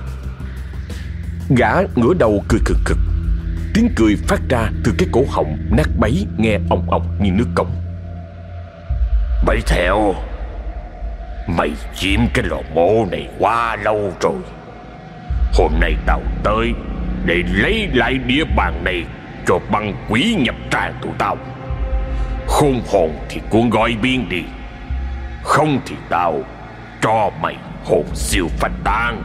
[SPEAKER 1] Gã ngửa đầu cười khực khực, tiếng cười phát ra từ cái cổ họng nát bấy nghe ong ong như nước cống. Bảy Thẹo, mày chiếm cái lò mổ này quá lâu rồi. Hôm nay tao tới để lấy lại địa bàn này cho băng quỷ nhập tràng tụi tao. Khôn hồn thì cuốn gói biên đi, không thì tao cho mày hồn siêu phách tan.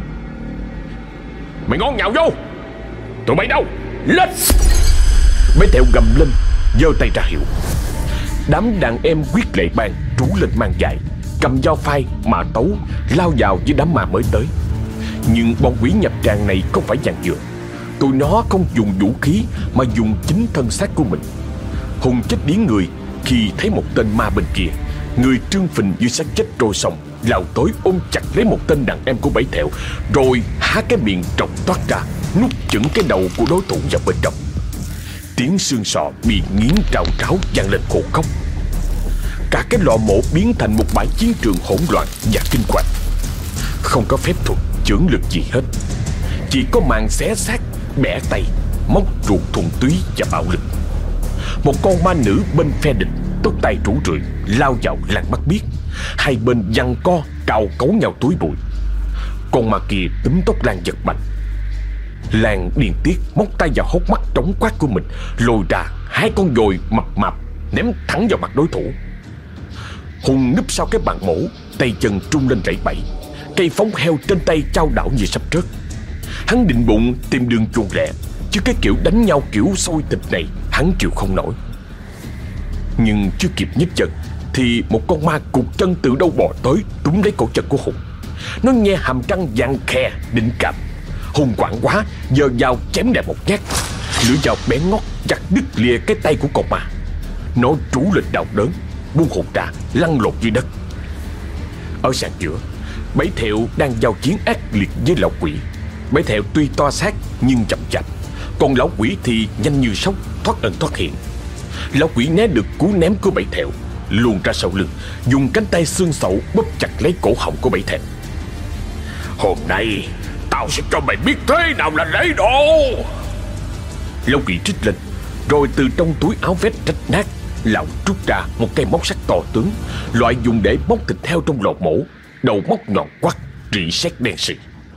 [SPEAKER 1] Mày ngon nhào vô. Tụi mày đâu? Lên! Bảy Thẹo gầm lên, giơ tay ra hiệu. Đám đàn em Quyết Lệ Bang trú lên mang dài, cầm dao phai mà tấu lao vào với đám ma mới tới. Nhưng bọn quỷ nhập tràng này không phải dàn dựa. Tụi nó không dùng vũ khí mà dùng chính thân xác của mình. Hùng chết điếng người khi thấy một tên ma bên kia, người trương phình dưới xác chết trôi sông, lao tới ôm chặt lấy một tên đàn em của Bảy Thẹo, rồi há cái miệng trọc toát ra, nuốt chửng cái đầu của đối thủ vào bên trong. Tiếng xương sọ bị nghiến trào tráo vang lên khô khóc. Cả cái lò mổ biến thành một bãi chiến trường hỗn loạn và kinh hoàng. Không có phép thuật chưởng lực gì hết, chỉ có màn xé xác, bẻ tay, móc ruột thuần túy và bạo lực. Một con ma nữ bên phe địch, tóc tai rủ rượi, lao vào Lan Mắt Biếc. Hai bên giằng co cào cấu nhau túi bụi. Con ma kia túm tóc Lan giật mạnh. Lan điên tiết móc tay vào hốc mắt trống quát của mình, lôi ra hai con dồi mập mạp ném thẳng vào mặt đối thủ. Hùng núp sau cái bàn mổ, tay chân trung lên rẩy bẩy, cây phóng heo trên tay chao đảo như sắp rớt. Hắn định bụng tìm đường chuồn lẹ, chứ cái kiểu đánh nhau kiểu sôi thịt này hắn chịu không nổi. Nhưng chưa kịp nhấc chân thì một con ma cụt chân từ đâu bò tới, túm lấy cổ chân của Hùng. Nó nghe hàm răng vàng khe định cạp. Hùng quảng quá, giơ dao chém đẹp một nhát. Lưỡi dao bén ngót chặt đứt lìa cái tay của con ma. Nó trú lên đau đớn, buông Hùng ra lăn lộn dưới đất. Ở sàn giữa, Bảy Thẹo đang giao chiến ác liệt với lão quỷ. Bảy Thẹo tuy to xác nhưng chậm chạp, Còn lão quỷ thì nhanh như sóc, thoát ẩn thoát hiện. Lão quỷ né được cú ném của Bảy Thẹo, luồn ra sau lưng, dùng cánh tay xương sẩu bóp chặt lấy cổ họng của Bảy Thẹo. Hôm nay tao sẽ cho mày biết thế nào là lễ độ. Lão quỷ trích lên, rồi từ trong túi áo vest rách nát, lão rút ra một cây móc sắt to tướng, loại dùng để móc thịt heo trong lò mổ, đầu móc nhọn quắt, rỉ sét đen sì.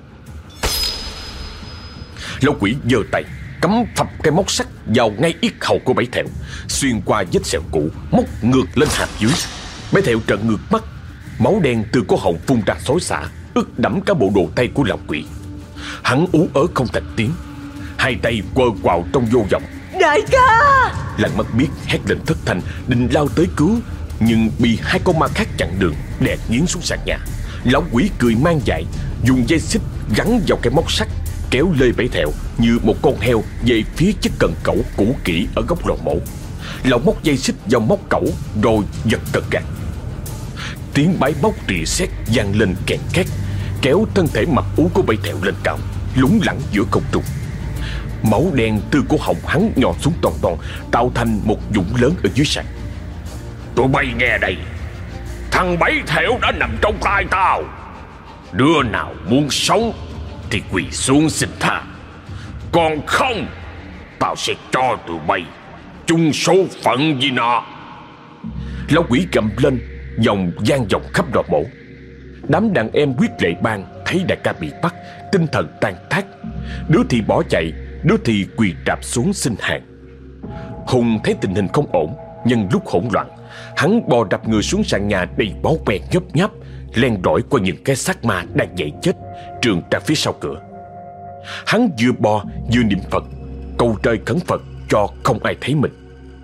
[SPEAKER 1] Lão quỷ giơ tay cắm phập cây móc sắt vào ngay yết hầu của Bảy Thẹo, xuyên qua vết sẹo cũ, móc ngược lên hàm dưới. Bảy Thẹo trợn ngược mắt, máu đen từ cổ họng phun ra xối xả, ướt đẫm cả bộ đồ tay của lão quỷ. Hắn ú ớ không thành tiếng, hai tay quơ quào trong vô vọng.
[SPEAKER 2] Đại ca!
[SPEAKER 1] Lăng Mắt Biếc hét lên thất thanh, định lao tới cứu, nhưng bị hai con ma khác chặn đường, đè nghiến xuống sàn nhà. Lão quỷ cười man dại, dùng dây xích gắn vào cây móc sắt, kéo lê Bảy Thẹo như một con heo về phía chiếc cần cẩu cũ kỹ ở góc lò mổ. Lão móc dây xích vào móc cẩu rồi giật cần gạt. Tiếng bái bóc rỉ sét vang lên kèn két, kéo thân thể mập ú của Bảy Thẹo lên cao, lủng lẳng giữa không trung. Máu đen từ cổ họng hắn nhỏ xuống toàn toàn, tạo thành một vũng lớn ở dưới sàn. Tụi bay nghe đây, thằng Bảy Thẹo đã nằm trong tay tao. Đứa nào muốn sống thì quỳ xuống xin tha, còn không tao sẽ cho tụi bay chung số phận với nó. Lão quỷ gầm lên, vòng vang vọng khắp lò mổ. Đám đàn em quyết lệ bang thấy đại ca bị bắt, tinh thần tan tác, đứa thì bỏ chạy, đứa thì quỳ rạp xuống xin hàng. Hùng thấy tình hình không ổn, nhân lúc hỗn loạn, hắn bò đập người xuống sàn nhà đầy máu me nhấp nháp, len lỏi qua những cái xác ma đang dậy chết, trườn ra phía sau cửa. Hắn vừa bò vừa niệm Phật, cầu trời khấn Phật cho không ai thấy mình.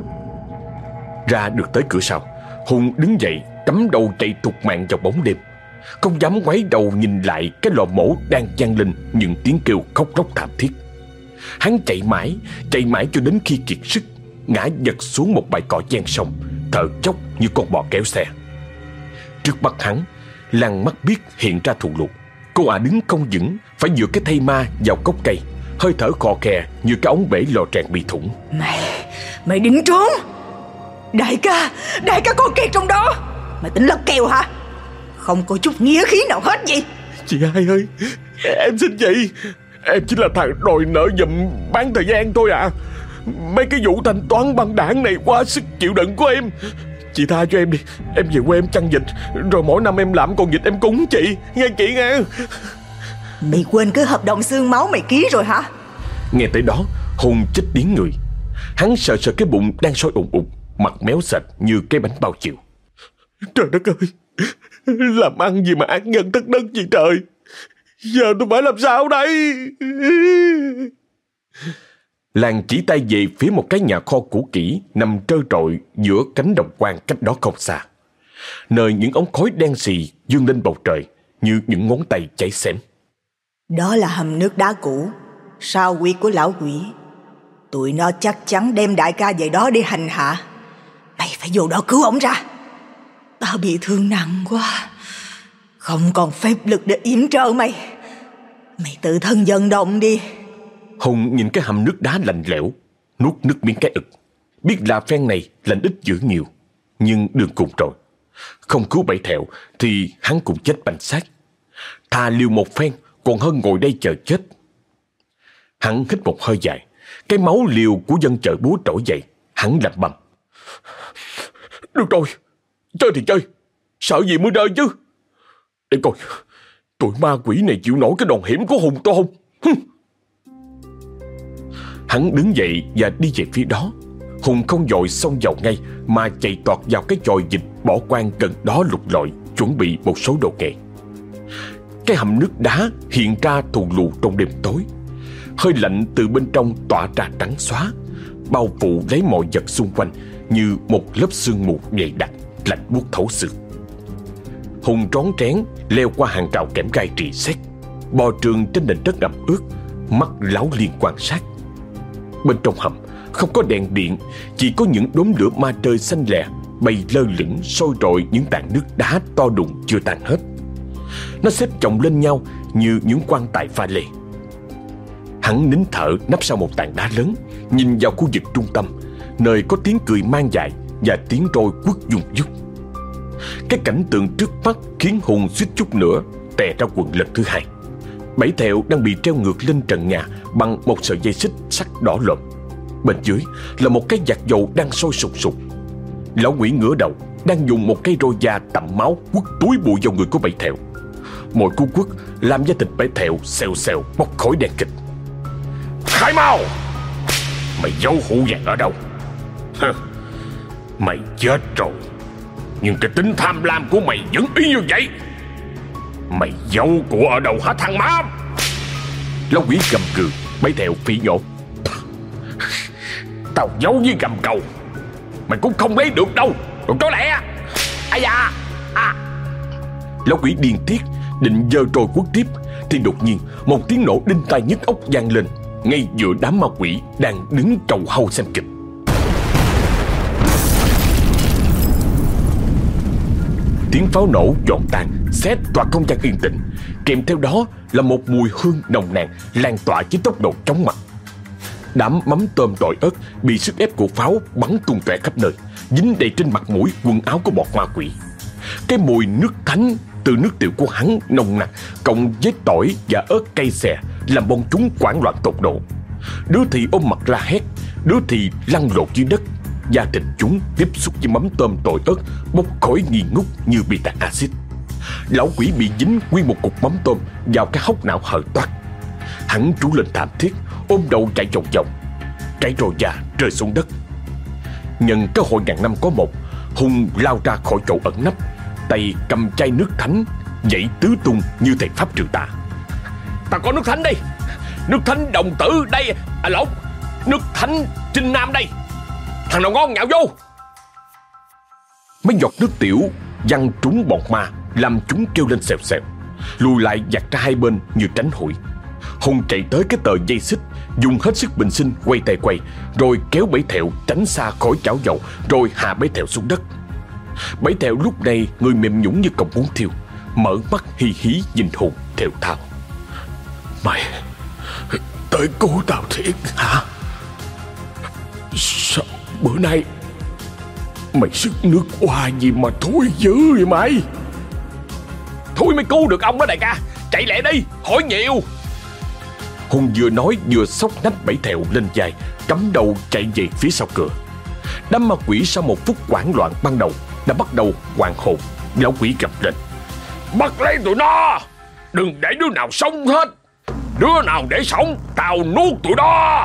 [SPEAKER 1] Ra được tới cửa sau, Hùng đứng dậy cắm đầu chạy thục mạng vào bóng đêm, không dám ngoái đầu nhìn lại cái lò mổ đang vang lên những tiếng kêu khóc lóc thảm thiết. Hắn chạy mãi cho đến khi kiệt sức, ngã giật xuống một bãi cỏ ven sông, thở chốc như con bò kéo xe. Trước mặt hắn, Lăng Mắt Biếc hiện ra thù lục. Cô ả đứng không vững, phải dựa cái thây ma vào gốc cây, hơi thở khò khè như cái ống bể lò rèn bị thủng.
[SPEAKER 2] Mày định trốn? Đại ca con kia trong đó, mày tính lật kèo hả? Không có chút nghĩa khí nào hết gì.
[SPEAKER 1] Chị hai ơi, em xin chị, em chỉ là thằng đòi nợ giùm bán thời gian thôi à. Mấy cái vụ thanh toán băng đảng này quá sức chịu đựng của em. Chị tha cho em đi, em về quê em chăn vịt, rồi mỗi năm em làm con vịt em cúng chị, nghe chị nghe.
[SPEAKER 2] Mày quên cái hợp đồng xương máu mày ký rồi hả?
[SPEAKER 1] Nghe tới đó, Hùng chết điếng người. Hắn sờ cái bụng đang sôi ùn ùn, mặt méo sệt như cái bánh bao chiều. Trời đất ơi, làm ăn gì mà ác nhân thất đức gì trời. Giờ tôi phải làm sao đây? Làng chỉ tay về phía một cái nhà kho cũ kỹ nằm trơ trọi giữa cánh đồng hoang cách đó không xa, nơi những ống khói đen xì dương lên bầu trời như những ngón tay cháy xém.
[SPEAKER 2] Đó là hầm nước đá cũ, sao huyệt của lão quỷ. Tụi nó chắc chắn đem đại ca về đó để hành hạ. Mày phải vô đó cứu ổng ra. Tao bị thương nặng quá, không còn phép lực để yểm trợ mày. Mày tự thân vận động đi.
[SPEAKER 1] Hùng nhìn cái hầm nước đá lạnh lẽo, nuốt nước miếng cái ực. Biết là phen này lành ít dữ nhiều, nhưng đường cùng rồi. Không cứu Bảy Thẹo thì hắn cũng chết bành xác. Thà liều một phen còn hơn ngồi đây chờ chết. Hắn hít một hơi dài, cái máu liều của dân chợ búa trỗi dậy. Hắn lẩm bẩm: được rồi, chơi thì chơi, sợ gì mới rơi chứ. Để coi tụi ma quỷ này chịu nổi cái đòn hiểm của Hùng tôi không. Hắn đứng dậy và đi về phía đó. Hùng không vội xông vào ngay, mà chạy toạt vào cái chòi vịt bỏ quan gần đó lục lọi, chuẩn bị một số đồ nghề. Cái hầm nước đá hiện ra thù lù trong đêm tối. Hơi lạnh từ bên trong tỏa ra trắng xóa, bao phủ lấy mọi vật xung quanh như một lớp sương mù dày đặc, lạnh buốt thấu xương. Hùng rón rén leo qua hàng rào kẽm gai rỉ sét, bò trườn trên nền đất ẩm ướt, mắt láo liên quan sát. Bên trong hầm không có đèn điện, chỉ có những đốm lửa ma trời xanh lè bay lơ lửng sôi rọi những tảng nước đá to đùng chưa tan hết. Nó xếp chồng lên nhau như những quan tài pha lê. Hắn nín thở nấp sau một tảng đá lớn, nhìn vào khu vực trung tâm, nơi có tiếng cười man dại và tiếng roi quất dùng dút. Cái cảnh tượng trước mắt khiến Hùng suýt chút nữa tè ra quần lần thứ hai. Bảy Thẹo đang bị treo ngược lên trần nhà bằng một sợi dây xích sắt đỏ lòm. Bên dưới là một cái vạc dầu đang sôi sục sục. Lão quỷ ngửa đầu, đang dùng một cây roi da tẩm máu quất túi bụi vào người của Bảy Thẹo. Mỗi cú quất làm da thịt Bảy Thẹo xèo xèo bốc khói đen kịt. Khai mau! Mày giấu hũ vàng ở đâu? Mày chết rồi, nhưng cái tính tham lam của mày vẫn y như vậy. Mày giấu của ở đâu hả thằng má? Lão quỷ gầm gừ. Bảy Thẹo phỉ nhổ. Tao giấu với gầm cầu, mày cũng không lấy được đâu, còn có lẽ. Ây da! Lão quỷ điên tiết định giơ trôi quất tiếp, thì đột nhiên một tiếng nổ đinh tai nhức óc vang lên ngay giữa đám ma quỷ đang đứng trầu hâu xem kịch. Tiếng pháo nổ giòn tan xé toạc không gian yên tĩnh, kèm theo đó là một mùi hương nồng nàn lan tỏa với tốc độ chóng mặt. Đám mắm tôm tỏi ớt bị sức ép của pháo bắn tung tóe khắp nơi, dính đầy trên mặt mũi, quần áo của bọn ma quỷ. Cái mùi nước thánh từ nước tiểu của hắn nồng nặc, cộng với tỏi và ớt cay xè, làm bọn chúng hoảng loạn tột độ. Đứa thì ôm mặt la hét, đứa thì lăn lộn dưới đất. Da thịt chúng tiếp xúc với mắm tôm tỏi ớt bốc khói nghi ngút như bị tạt axit. Lão quỷ bị dính nguyên một cục mắm tôm vào cái hốc não hở toát. Hắn trú lên thảm thiết, ôm đầu chạy vòng vòng. Cái roi da rơi xuống đất. Nhân cơ hội ngàn năm có một, Hùng lao ra khỏi chỗ ẩn nấp, tay cầm chai nước thánh dãy tứ tung như thầy pháp trừ tà. Tao có nước thánh đây, nước thánh đồng tử đây, lộn, nước thánh Trinh Nam đây. Thằng nào ngon nhạo vô. Mấy giọt nước tiểu văng trúng bọn ma, làm chúng kêu lên xèo xèo, lùi lại giặt ra hai bên như tránh hụi. Hùng chạy tới cái tờ dây xích, dùng hết sức bình sinh quay tay quay, rồi kéo Bảy Thẹo tránh xa khỏi chảo dầu, rồi hạ Bảy Thẹo xuống đất. Bảy Thẹo lúc này người mềm nhũn như cọng muốn thiêu, mở mắt hí hí nhìn Hùng thều thào. Mày tới cứu tao thiệt hả? Sao bữa nay mày sức nước hoa gì mà thối dữ vậy mày? Thôi mới cứu được ông đó đại ca, chạy lẹ đi, hỏi nhiều. Hùng vừa nói vừa xốc nách Bảy Thẹo lên vai, cắm đầu chạy về phía sau cửa. Đám ma quỷ sau một phút hoảng loạn ban đầu đã bắt đầu hoảng hồn. Lão quỷ gầm lên. Bắt lấy tụi nó, đừng để đứa nào sống hết. Đứa nào để sống, tao nuốt tụi nó.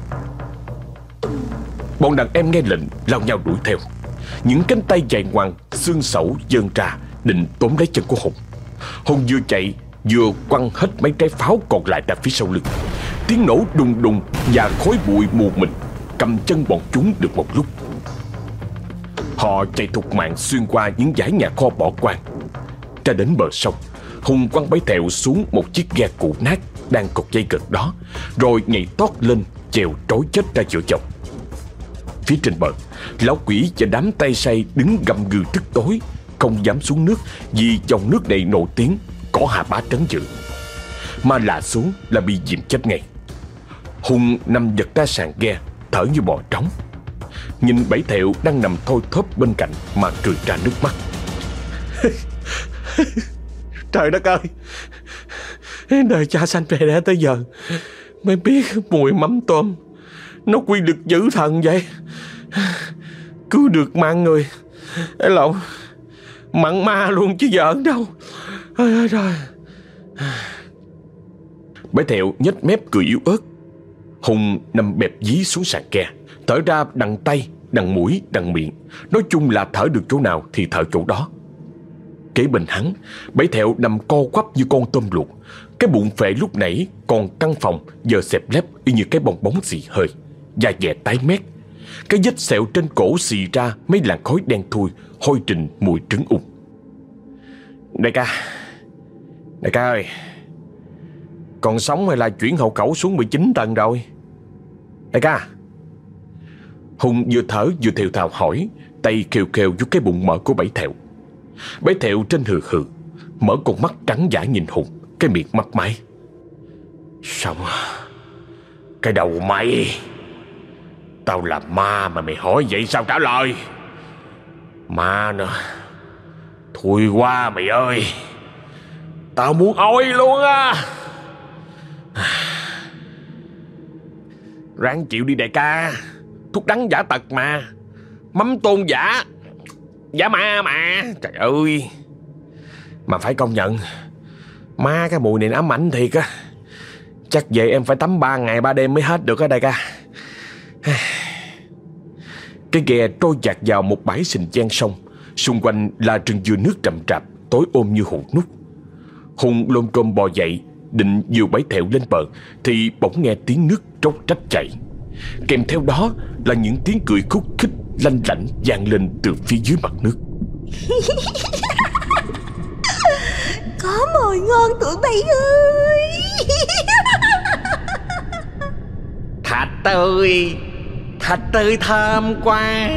[SPEAKER 1] Bọn đàn em nghe lệnh lao nhau đuổi theo. Những cánh tay dài ngoằng, xương sẩu giương ra định tóm lấy chân của Hùng. Hùng vừa chạy vừa quăng hết mấy trái pháo còn lại ra phía sau lưng. Tiếng nổ đùng đùng và khói bụi mù mịt cầm chân bọn chúng được một lúc. Họ chạy thục mạng xuyên qua những dãy nhà kho bỏ quang. Ra đến bờ sông, Hùng quăng Bảy Thẹo xuống một chiếc ghe cũ nát đang cột dây gần đó, rồi nhảy tót lên chèo trối chết ra giữa dòng. Phía trên bờ, lão quỷ và đám tay say đứng gầm gừ tức tối, không dám xuống nước vì dòng nước này nổi tiếng có Hà Bá trấn giữ. Mà lạ xuống là bị dìm chết ngay. Hùng nằm giật ra sàn ghe, thở như bò trống. Nhìn Bảy Thẹo đang nằm thoi thóp bên cạnh mà cười ra nước mắt. Trời đất ơi, đời cha sanh mẹ đẻ tới giờ mới biết mùi mắm tôm nó quy lực dữ thần vậy. Cứu được mạng người, lộn, mặn ma luôn chứ giỡn đâu. Ôi trời. Bảy Thẹo nhếch mép cười yếu ớt. Hùng nằm bẹp dí xuống sàn ghe, thở ra đằng tay, đằng mũi, đằng miệng. Nói chung là thở được chỗ nào thì thở chỗ đó. Kế bên hắn, Bảy Thẹo nằm co quắp như con tôm luộc. Cái bụng phệ lúc nãy còn căng phòng giờ xẹp lép y như cái bong bóng xì hơi, da dẻ tái mét. Cái vết sẹo trên cổ xì ra mấy làn khói đen thui, hôi trình mùi trứng ung. Đại ca ơi, còn sống hay là chuyển hậu khẩu xuống 19 tầng rồi? Đại ca. Hùng vừa thở vừa thều thào hỏi, tay khều khều vô cái bụng mỡ của Bảy Thẹo. Bảy Thẹo trên hừ hừ, mở con mắt trắng dã nhìn Hùng, cái miệng mấp máy. Cái đầu mày, tao là ma mà mày hỏi vậy sao trả lời? Ma nè, thui qua mày ơi, tao muốn ôi luôn á. Ráng chịu đi đại ca, thuốc đắng giả tật mà, mắm tôm giả ma mà. Trời ơi, mà phải công nhận, má cái mùi này ám ảnh thiệt á. Chắc về em phải tắm 3 ngày 3 đêm mới hết được á đại ca. Cái ghe trôi dạt vào một bãi sình ven sông. Xung quanh là rừng dừa nước rậm rạp, tối ôm như hụt nút. Hùng lồm cồm bò dậy, định dìu bẫy thẹo lên bờ, thì bỗng nghe tiếng nước róc rách chảy. Kèm theo đó là những tiếng cười khúc khích lanh lảnh vang lên từ phía dưới mặt nước.
[SPEAKER 2] Có mồi ngon tụi bay ơi.
[SPEAKER 1] Thạch tươi thơm quá.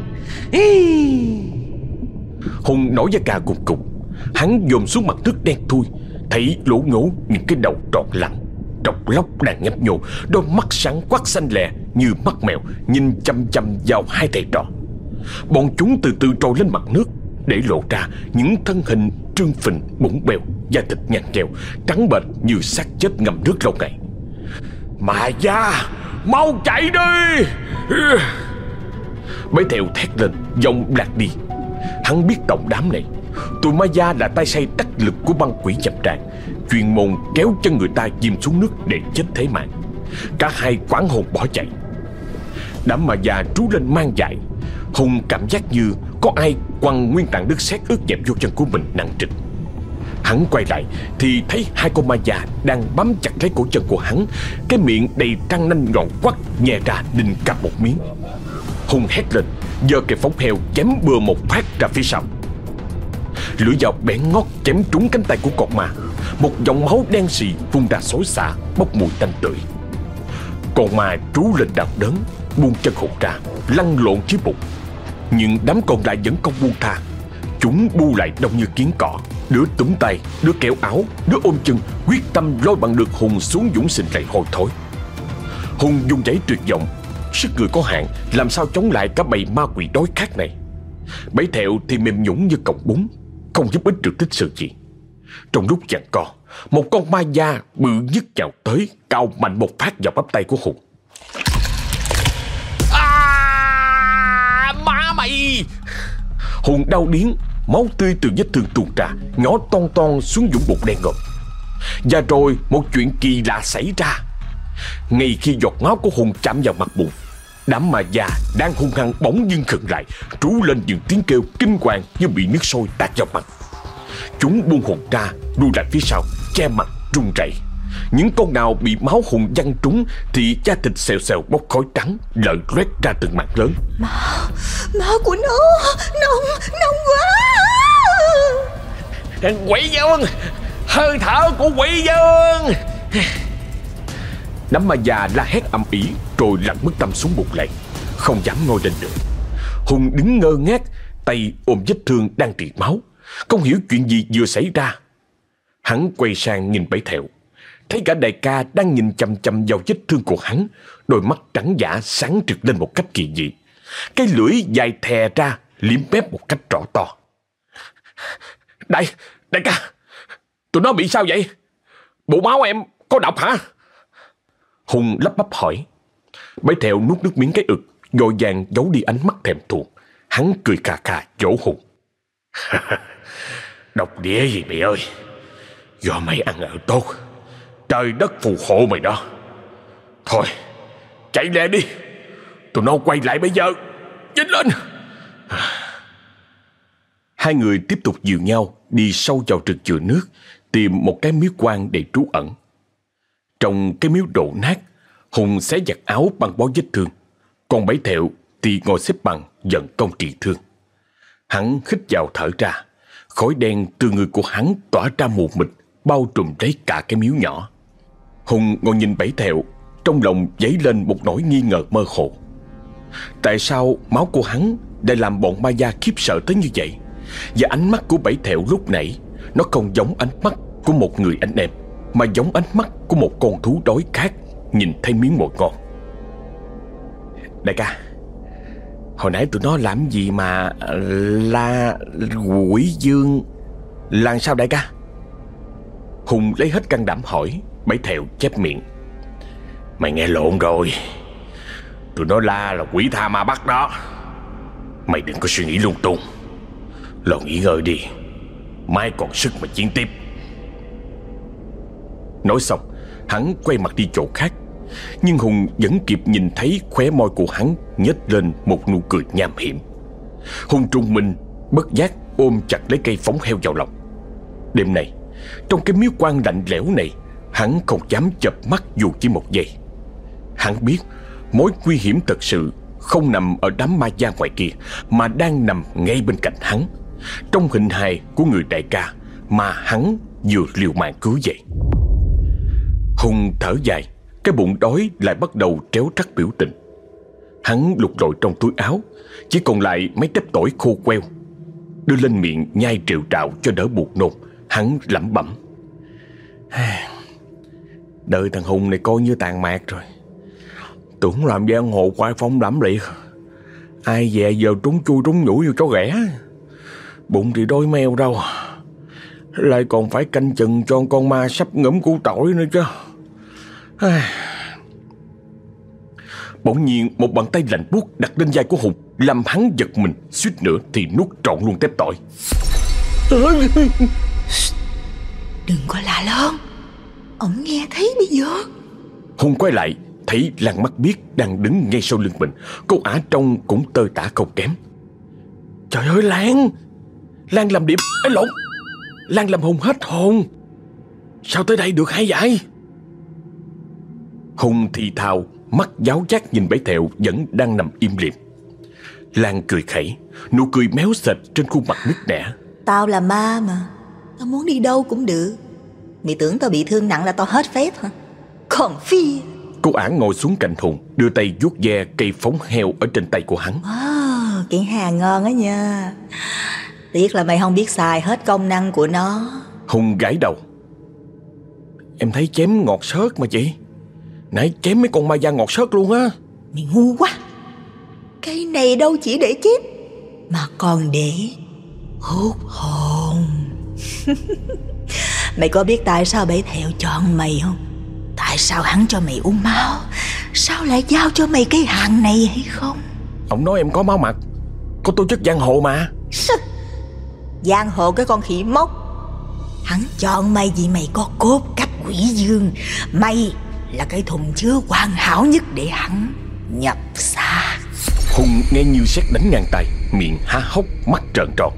[SPEAKER 1] Hùng nổi da gà cục cục. Hắn dồn xuống mặt nước đen thui, thấy lỗ ngố những cái đầu tròn lăn, trọc lóc đang nhấp nhô, đôi mắt sáng quắc xanh lè như mắt mèo nhìn chăm chăm vào hai thầy trò. Bọn chúng từ từ trồi lên mặt nước, để lộ ra những thân hình trương phình bụng bèo, da thịt nhăn nheo, trắng bệch như xác chết ngâm nước lâu ngày. Mà da, mau chạy đi! Bấy thẹo thét lên, giọng lạc đi. Hắn biết tổng đám này, tụi ma da là tay sai đắc lực của băng quỷ dập tràng, chuyên môn kéo chân người ta chìm xuống nước để chết thế mạng. Cả hai quảng hồn bỏ chạy. Đám ma da trú lên mang dại. Hùng cảm giác như có ai quăng nguyên tảng đất sét ướt nhẹp vô chân của mình nặng trịch. Hắn quay lại thì thấy hai con ma già đang bám chặt lấy cổ chân của hắn, cái miệng đầy răng nanh nhọn quắt nhè ra định cạp một miếng. Hùng hét lên, giơ cây phóng heo chém bừa một phát ra phía sau. Lưỡi dao bén ngót chém trúng cánh tay của con ma. Một dòng máu đen sì phun ra xối xả, bốc mùi tanh tưởi. Con ma trú lên đau đớn, buông chân hụt ra, lăn lộn dưới bụng. Nhưng đám còn lại vẫn không buông tha. Chúng bu lại đông như kiến cỏ, đứa túm tay, đứa kéo áo, đứa ôm chân, quyết tâm lôi bằng được Hùng xuống dũng sình lầy hôi thối. Hùng dùng giấy tuyệt vọng, sức người có hạn, làm sao chống lại cả bầy ma quỷ đói khát này. Bẫy thẹo thì mềm nhũn như cọng bún, không giúp ích được tích sự gì. Trong lúc giằng co, một con ma da bự nhất nhào tới, cào mạnh một phát vào bắp tay của Hùng. Má mày! Hùng đau điếng, máu tươi từ vết thương tuôn ra, nhỏ ton ton xuống vũng bùn đen ngòm. Và rồi một chuyện kỳ lạ xảy ra. Ngay khi giọt máu của Hùng chạm vào mặt bùn, đám ma già đang hung hăng bỗng dưng khựng lại, trú lên những tiếng kêu kinh hoàng như bị nước sôi tạt vào mặt. Chúng buông Hùng ra, lùi lại phía sau, che mặt run rẩy. Những con nào bị máu Hùng văng trúng thì da thịt xèo xèo bốc khói trắng, lợi loét ra từng mảng lớn.
[SPEAKER 2] Máu của nó nồng quá.
[SPEAKER 1] Quỷ dương, hơi thở của quỷ dương. Đám ma già la hét ầm ĩ rồi lặn mất tâm xuống bùn lầy, không dám ngồi lên nữa. Hùng đứng ngơ ngác, tay ôm vết thương đang rỉ máu, không hiểu chuyện gì vừa xảy ra. Hắn quay sang nhìn bẫy thẹo, thấy cả đại ca đang nhìn chằm chằm vào vết thương của hắn, đôi mắt trắng dã sáng rực lên một cách kỳ dị, cái lưỡi dài thè ra liếm mép một cách rõ to. Đại ca, tụi nó bị sao vậy? Bộ máu em có độc hả? Hùng lắp bắp hỏi. Bẫy thẹo nuốt nước miếng cái ực, vội vàng giấu đi ánh mắt thèm thuồng. Hắn cười khà khà dỗ Hùng. Độc đĩa gì mày ơi, do mày ăn ở tốt, trời đất phù hộ mày đó. Thôi, chạy lẹ đi, tụi nó quay lại bây giờ, nhanh lên. Hai người tiếp tục dìu nhau đi sâu vào rừng dừa nước, tìm một cái miếu quan để trú ẩn. Trong cái miếu đổ nát, Hùng xé giặt áo băng bó vết thương, còn bẫy thẹo thì ngồi xếp bằng dần công trị thương. Hắn hít vào thở ra, khói đen từ người của hắn tỏa ra mù mịt, bao trùm lấy cả cái miếu nhỏ. Hùng ngồi nhìn bẫy thẹo, trong lòng dấy lên một nỗi nghi ngờ mơ hồ. Tại sao máu của hắn lại làm bọn ma da khiếp sợ tới như vậy? Và ánh mắt của bẫy thẹo lúc nãy, nó không giống ánh mắt của một người anh em, mà giống ánh mắt của một con thú đói khát nhìn thấy miếng mồi ngon. Đại ca, hồi nãy tụi nó làm gì mà la quỷ dương làm sao đại ca? Hùng lấy hết can đảm hỏi. Bảy Thèo chép miệng. Mày nghe lộn rồi. Tụi nó la là quỷ tha ma bắt đó. Mày đừng có suy nghĩ lung tung. Lo nghỉ ngơi đi, mai còn sức mà chiến tiếp. Nói xong, hắn quay mặt đi chỗ khác. Nhưng Hùng vẫn kịp nhìn thấy khóe môi của hắn nhếch lên một nụ cười nham hiểm. Hùng trung minh bất giác ôm chặt lấy cây phóng heo vào lòng. Đêm này, trong cái miếu quan lạnh lẽo này, hắn không dám chợp mắt dù chỉ một giây. Hắn biết mối nguy hiểm thật sự không nằm ở đám ma da ngoài kia, mà đang nằm ngay bên cạnh hắn, trong hình hài của người đại ca mà hắn vừa liều mạng cứu về. Hùng thở dài, cái bụng đói lại bắt đầu tréo trắc biểu tình. Hắn lục lọi trong túi áo, chỉ còn lại mấy tép tỏi khô queo. Đưa lên miệng nhai trệu trạo cho đỡ buồn nôn. Hắn lẩm bẩm. Đời thằng Hùng này coi như tàn mạc rồi. Tưởng làm giang hồ quay phong lẫm liệt, ai dè giờ trúng chui trúng nhủi vô chó ghẻ. Bụng thì đói meo đâu, lại còn phải canh chừng cho con ma sắp ngẫm củ tỏi nữa chứ. Bỗng nhiên một bàn tay lạnh buốt đặt lên vai của Hùng, làm hắn giật mình, suýt nữa thì nuốt trọn luôn tép tỏi.
[SPEAKER 2] Đừng có la lớn, ổng nghe thấy bây giờ.
[SPEAKER 1] Hùng quay lại, thấy Lan Mắt Biếc đang đứng ngay sau lưng mình. Cô ả trông cũng tơi tả không kém. Trời ơi Lan, Lan làm điểm ấy lộn, Lan làm Hùng hết hồn. Sao tới đây được hay vậy? Hùng thì thào, mắt giáo giác nhìn Bảy Thèo vẫn đang nằm im lìm. Lan cười khẩy, nụ cười méo sệt trên khuôn mặt nứt nẻ.
[SPEAKER 2] Tao là ma mà, tao muốn đi đâu cũng được. Mày tưởng tao bị thương nặng là tao hết phép hả? Còn phi.
[SPEAKER 1] Cô ả ngồi xuống cạnh Hùng, đưa tay vuốt ve cây phóng heo ở trên tay của hắn.
[SPEAKER 2] Kiện hàng ngon á nha. Tiếc là mày không biết xài hết công năng của nó.
[SPEAKER 1] Hùng gãi đầu. Em thấy chém ngọt xớt mà chị. Nãy chém mấy con ma da ngọt xớt luôn á.
[SPEAKER 2] Mày ngu quá. Cây này đâu chỉ để chém, mà còn để hút hồn. Mày có biết tại sao Bảy Thèo chọn mày không? Tại sao hắn cho mày uống máu, sao lại giao cho mày cái hàng này hay không?
[SPEAKER 1] Ông nói em có máu mặt, có tố chất giang hồ mà.
[SPEAKER 2] Giang hồ cái con khỉ mốc. Hắn chọn mày vì mày có cốt cách quỷ dương. Mày là cái thùng chứa hoàn hảo nhất để hắn nhập xác.
[SPEAKER 1] Hùng nghe như sét đánh ngang tay, miệng há hốc, mắt trợn tròn.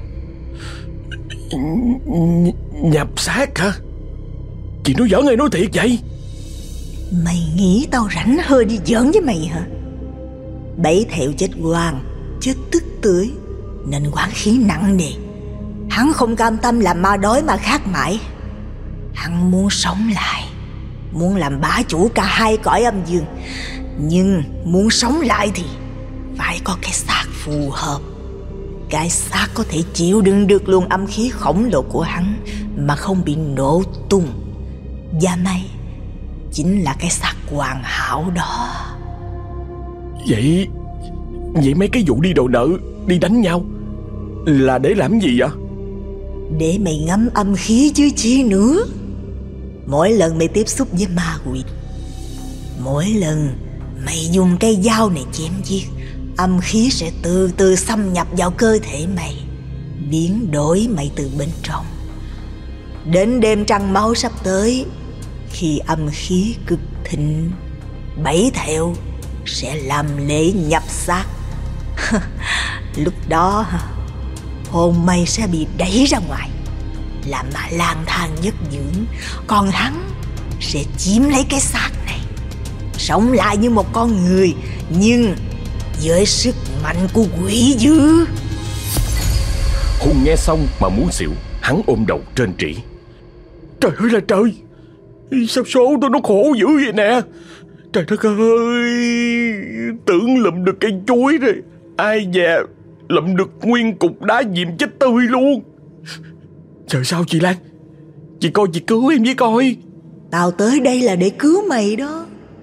[SPEAKER 1] Nhập xác hả? Chị nói giỡn hay nói thiệt vậy?
[SPEAKER 2] Mày nghĩ tao rảnh hơi đi giỡn với mày hả? Bảy Thèo chết oan, chết tức tưởi, nên oán khí nặng nề. Hắn không cam tâm làm ma đói mà khát mãi. Hắn muốn sống lại, muốn làm bá chủ cả hai cõi âm dương. Nhưng muốn sống lại thì phải có cái xác phù hợp. Cái xác có thể chịu đựng được luồng âm khí khổng lồ của hắn mà không bị nổ tung. Và mày chính là cái xác hoàn hảo đó.
[SPEAKER 1] Vậy mấy cái vụ đi đòi nợ, đi đánh nhau là để làm gì vậy?
[SPEAKER 2] Để mày ngắm âm khí chứ chi nữa. Mỗi lần mày tiếp xúc với ma quỷ, mỗi lần mày dùng cây dao này chém giết, âm khí sẽ từ từ xâm nhập vào cơ thể mày, biến đổi mày từ bên trong. Đến đêm trăng máu sắp tới, khi âm khí cực thịnh, Bảy Thèo sẽ làm lễ nhập xác. Lúc đó hồn mày sẽ bị đẩy ra ngoài, làm mà lang thang giấc dưỡng. Còn hắn sẽ chiếm lấy cái xác này, sống lại như một con người, nhưng với sức mạnh của quỷ dữ.
[SPEAKER 1] Hùng nghe xong mà muốn xỉu, hắn ôm đầu trên trĩ. Trời ơi là trời, sao số tôi nó khổ dữ vậy nè. Trời đất ơi, tưởng lụm được cây chuối rồi, ai dè lụm được nguyên cục đá diệm chết tươi luôn. Trời sao chị Lan, chị coi chị cứu em với coi.
[SPEAKER 2] Tao tới đây là để cứu mày đó.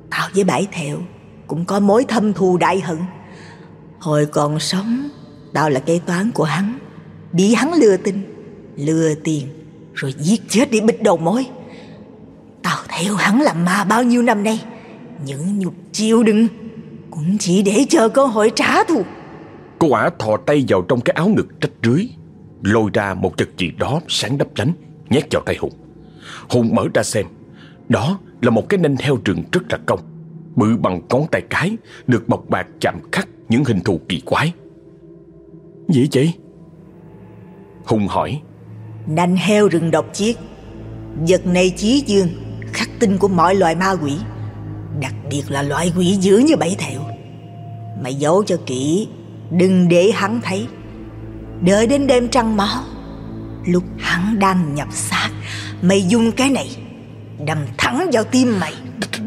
[SPEAKER 2] Tao với Bảy Thẹo cũng có mối thâm thù đại hận. Hồi còn sống, tao là kế toán của hắn, bị hắn lừa tin, lừa tiền, rồi giết chết để bịt đầu mối. Tao theo hắn làm ma bao nhiêu năm nay, những nhục chịu đựng cũng chỉ để chờ cơ hội trả thù.
[SPEAKER 1] Cô ả thò tay vào trong cái áo ngực rách rưới, lôi ra một vật gì đó sáng lấp lánh, nhét vào tay Hùng. Hùng mở ra xem. Đó là một cái nanh heo rừng rất là cong, bự bằng ngón tay cái, được bọc bạc chạm khắc những hình thù kỳ quái. Gì vậy? Hùng hỏi.
[SPEAKER 2] Nanh heo rừng độc chiếc. Vật này chí dương, khắc tinh của mọi loài ma quỷ, đặc biệt là loại quỷ dữ như Bảy Thẹo. Mày giấu cho kỹ, đừng để hắn thấy. Đợi đến đêm trăng máu, lúc hắn đang nhập xác, mày dùng cái này đâm thẳng vào tim mày.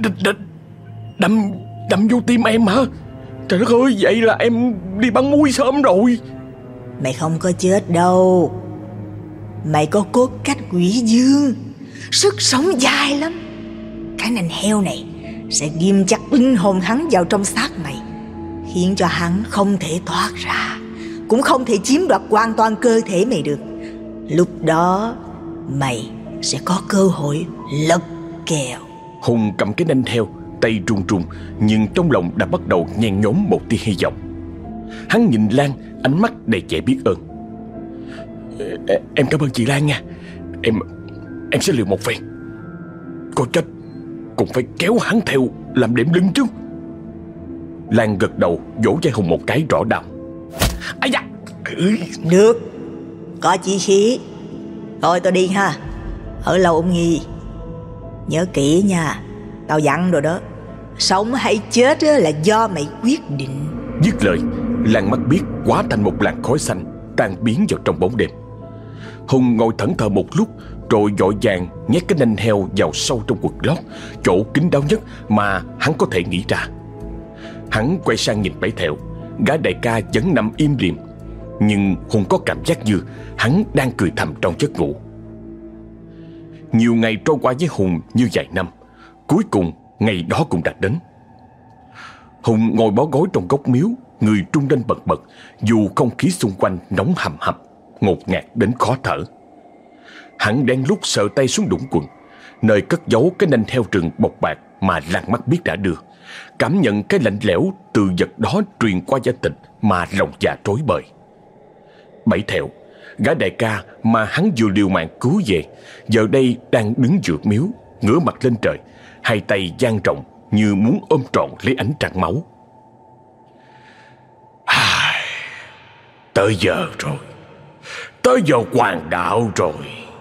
[SPEAKER 1] Đâm vô tim em hả? Trời đất ơi, vậy là em đi bắn muối sớm rồi.
[SPEAKER 2] Mày không có chết đâu. Mày có cốt cách quỷ dương, sức sống dài lắm. Cái nanh heo này sẽ ghim chặt linh hồn hắn vào trong xác mày, khiến cho hắn không thể thoát ra, cũng không thể chiếm đoạt hoàn toàn cơ thể mày được. Lúc đó mày sẽ có cơ hội lật kèo.
[SPEAKER 1] Hùng cầm cái nanh heo, tay run run, nhưng trong lòng đã bắt đầu nhen nhóm một tia hy vọng. Hắn nhìn Lan, ánh mắt đầy vẻ biết ơn. Em cảm ơn chị Lan nha. Em sẽ liều một phen. Có chết cũng phải kéo hắn theo làm điểm lưng chứ. Lan gật đầu, vỗ vai Hùng một cái rõ đau. Ây da!
[SPEAKER 2] Được, có chí khí. Thôi tôi đi ha. Ở lâu ông Nghi, nhớ kỹ nha. Tao dặn rồi đó, sống hay chết là do mày quyết định.
[SPEAKER 1] Dứt lời, Lan mắt biếc hóa thành một làn khói xanh, tan biến vào trong bóng đêm. Hùng ngồi thẫn thờ một lúc, rồi vội vàng nhét cái nanh heo vào sâu trong quần lót, chỗ kín đáo nhất mà hắn có thể nghĩ ra. Hắn quay sang nhìn Bảy Thẹo. Gã đại ca vẫn nằm im lìm, nhưng Hùng có cảm giác như hắn đang cười thầm trong giấc ngủ. Nhiều ngày trôi qua với Hùng như vài năm. Cuối cùng ngày đó cũng đã đến. Hùng ngồi bó gối trong góc miếu, người trung lên bần bật, dù không khí xung quanh nóng hầm hập, ngột ngạt đến khó thở. Hắn đang lúc sờ tay xuống đũng quần, nơi cất giấu cái nanh heo rừng bọc bạc mà Lan mắt biết đã đưa, cảm nhận cái lạnh lẽo từ vật đó truyền qua da thịt mà lòng dạ rối bời. Bảy Thẹo, gã đại ca mà hắn vừa liều mạng cứu về, giờ đây đang đứng giữa miếu, ngửa mặt lên trời, hai tay dang rộng như muốn ôm trọn lấy ánh trăng máu. Tới giờ rồi, tới giờ hoàng đạo rồi.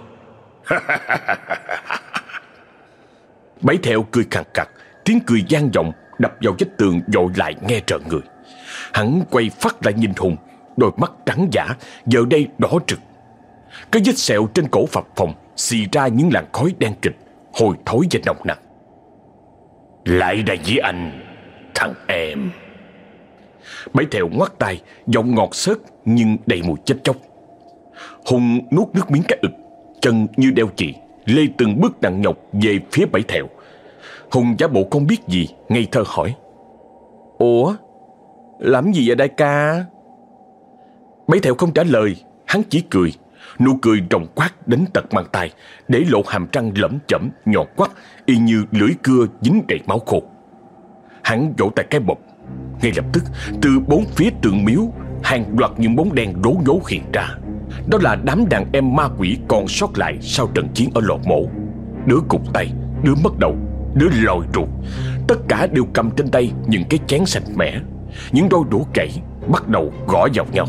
[SPEAKER 1] Bảy Thẹo cười khàn khặt, tiếng cười vang vọng đập vào vách tường dội lại nghe trợn người. Hắn quay phát lại nhìn Hùng, đôi mắt trắng dã giờ đây đỏ rực. Cái vết sẹo trên cổ phập phồng xì ra những làn khói đen kịt, hôi thối và nồng nặc. Lại đây với anh, thằng em. Bảy Thẹo ngoắt tay, giọng ngọt xớt nhưng đầy mùi chết chóc. Hùng nuốt nước miếng cái ực, chân như đeo chì, lê từng bước nặng nhọc về phía Bảy Thẹo. Hùng giả bộ không biết gì, ngây thơ hỏi: Ủa, làm gì vậy đại ca? Bảy Thẹo không trả lời, hắn chỉ cười. Nụ cười rồng quát đến tận mang tai, để lộ hàm răng lẩm chẩm nhọn quắt, y như lưỡi cưa dính đầy máu khô. Hắn vỗ tay cái bộp. Ngay lập tức, từ bốn phía tường miếu, hàng loạt những bóng đen rố nhố hiện ra. Đó là đám đàn em ma quỷ còn sót lại sau trận chiến ở lò mổ. Đứa cụt tay, đứa mất đầu, đứa lòi ruột. Tất cả đều cầm trên tay những cái chén sạch mẻ, những đôi đũa gãy, bắt đầu gõ vào nhau.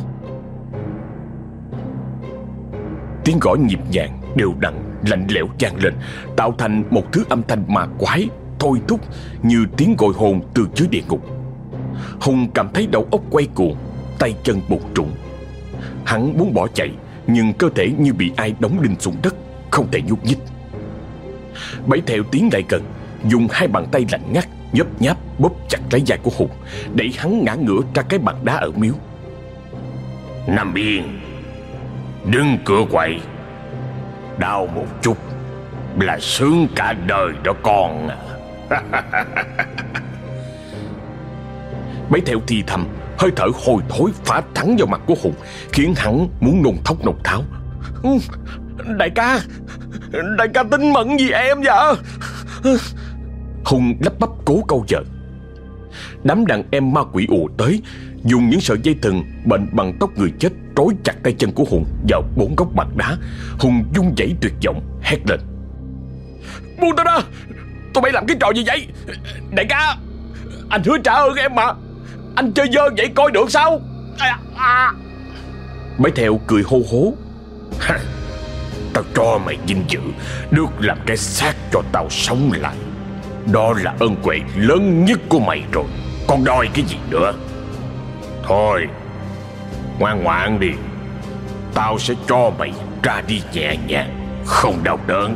[SPEAKER 1] Tiếng gõ nhịp nhàng, đều đặn, lạnh lẽo vang lên, tạo thành một thứ âm thanh ma quái, thôi thúc như tiếng gọi hồn từ dưới địa ngục. Hùng cảm thấy đầu óc quay cuồng, tay chân bủn rủn. Hắn muốn bỏ chạy, nhưng cơ thể như bị ai đóng đinh xuống đất, không thể nhúc nhích. Bảy Thẹo tiến lại gần, dùng hai bàn tay lạnh ngắt nhấp nháp bóp chặt lấy vai của Hùng, đẩy hắn ngã ngửa ra cái bàn đá ở miếu. Nằm yên, đừng cựa quậy. Đau một chút là sướng cả đời đó con à. Bảy Thẹo thì thầm, hơi thở hôi thối phả thẳng vào mặt của Hùng, khiến hắn muốn nôn thốc nôn tháo. Đại ca tính mận gì em vậy? Hùng lắp bắp cố câu vợ. Đám đàn em ma quỷ ùa tới, dùng những sợi dây thừng bệnh bằng tóc người chết trói chặt tay chân của Hùng vào 4 góc mặt đá. Hùng run rẩy tuyệt vọng hét lên: Buông tao ra! Tụi bay làm cái trò gì vậy? Đại ca, anh hứa trả ơn em mà. Anh chơi dơ vậy coi được sao? Bảy Thẹo cười hô hố: Tao cho mày vinh dự được làm cái xác cho tao sống lại. Đó là ơn huệ lớn nhất của mày rồi, còn đòi cái gì nữa? Thôi, ngoan ngoãn đi. Tao sẽ cho mày ra đi nhẹ nhàng, không đau đớn.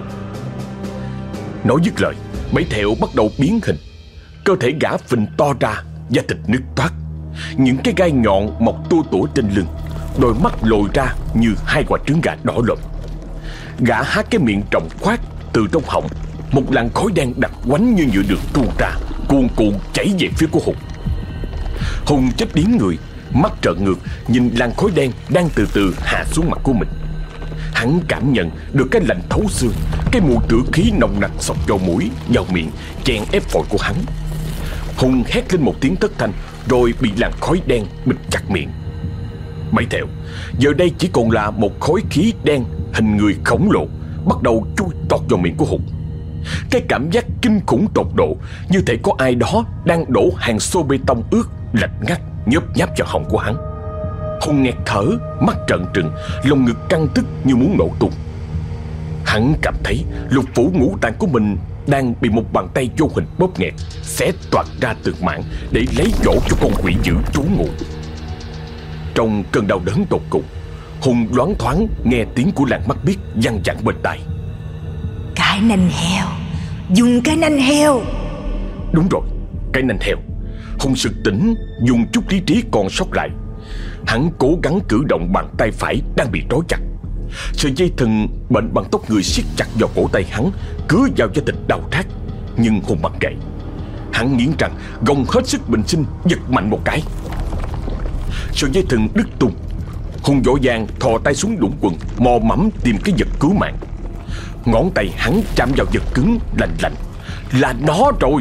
[SPEAKER 1] Nói dứt lời, Bảy Thẹo bắt đầu biến hình. Cơ thể gã phình to ra, da thịt nứt toác, những cái gai nhọn mọc tua tủa trên lưng, đôi mắt lồi ra như 2 quả trứng gà đỏ lòm. Gã há cái miệng rộng khoát, từ trong họng một làn khói đen đặc quánh như nhựa đường tuôn ra, cuồn cuộn chảy về phía của Hùng. Hùng chết điếng người, mắt trợn ngược nhìn làn khói đen đang từ từ hạ xuống mặt của mình. Hắn cảm nhận được cái lạnh thấu xương, cái mùi tử khí nồng nặc xộc vào mũi, vào miệng, chèn ép phổi của hắn. Hùng hét lên một tiếng thất thanh, rồi bị làn khói đen bịt chặt miệng. Bảy Thẹo giờ đây chỉ còn là một khói khí đen hình người khổng lồ bắt đầu chui tọt vào miệng của Hùng. Cái cảm giác kinh khủng tột độ, như thể có ai đó đang đổ hàng xô bê tông ướt lạnh ngắt nhớp nháp vào họng của hắn. Hùng nghẹt thở, mắt trợn trừng, lồng ngực căng tức như muốn nổ tung. Hắn cảm thấy lục phủ ngũ tạng của mình đang bị một bàn tay vô hình bóp nghẹt, xé toạc ra từng mảng để lấy chỗ cho con quỷ dữ trú ngụ. Trong cơn đau đớn tột cùng, Hùng loáng thoáng nghe tiếng của làng mắt biếc văng vẳng bên tai:
[SPEAKER 2] Cái nanh heo, dùng cái nanh heo.
[SPEAKER 1] Đúng rồi, cái nanh heo. Hùng sực tỉnh, dùng chút lý trí còn sót lại. Hắn cố gắng cử động bàn tay phải đang bị trói chặt. Sợi dây thừng bệnh bằng tóc người siết chặt vào cổ tay hắn, cứa vào da thịt đau rát. Nhưng Hùng mặc kệ. Hắn nghiến răng, gồng hết sức bình sinh, giật mạnh một cái. Sợi dây thừng đứt tung. Hùng vội vàng thò tay xuống đũng quần, mò mẫm tìm cái vật cứu mạng. Ngón tay hắn chạm vào vật cứng lạnh lạnh. Là nó rồi.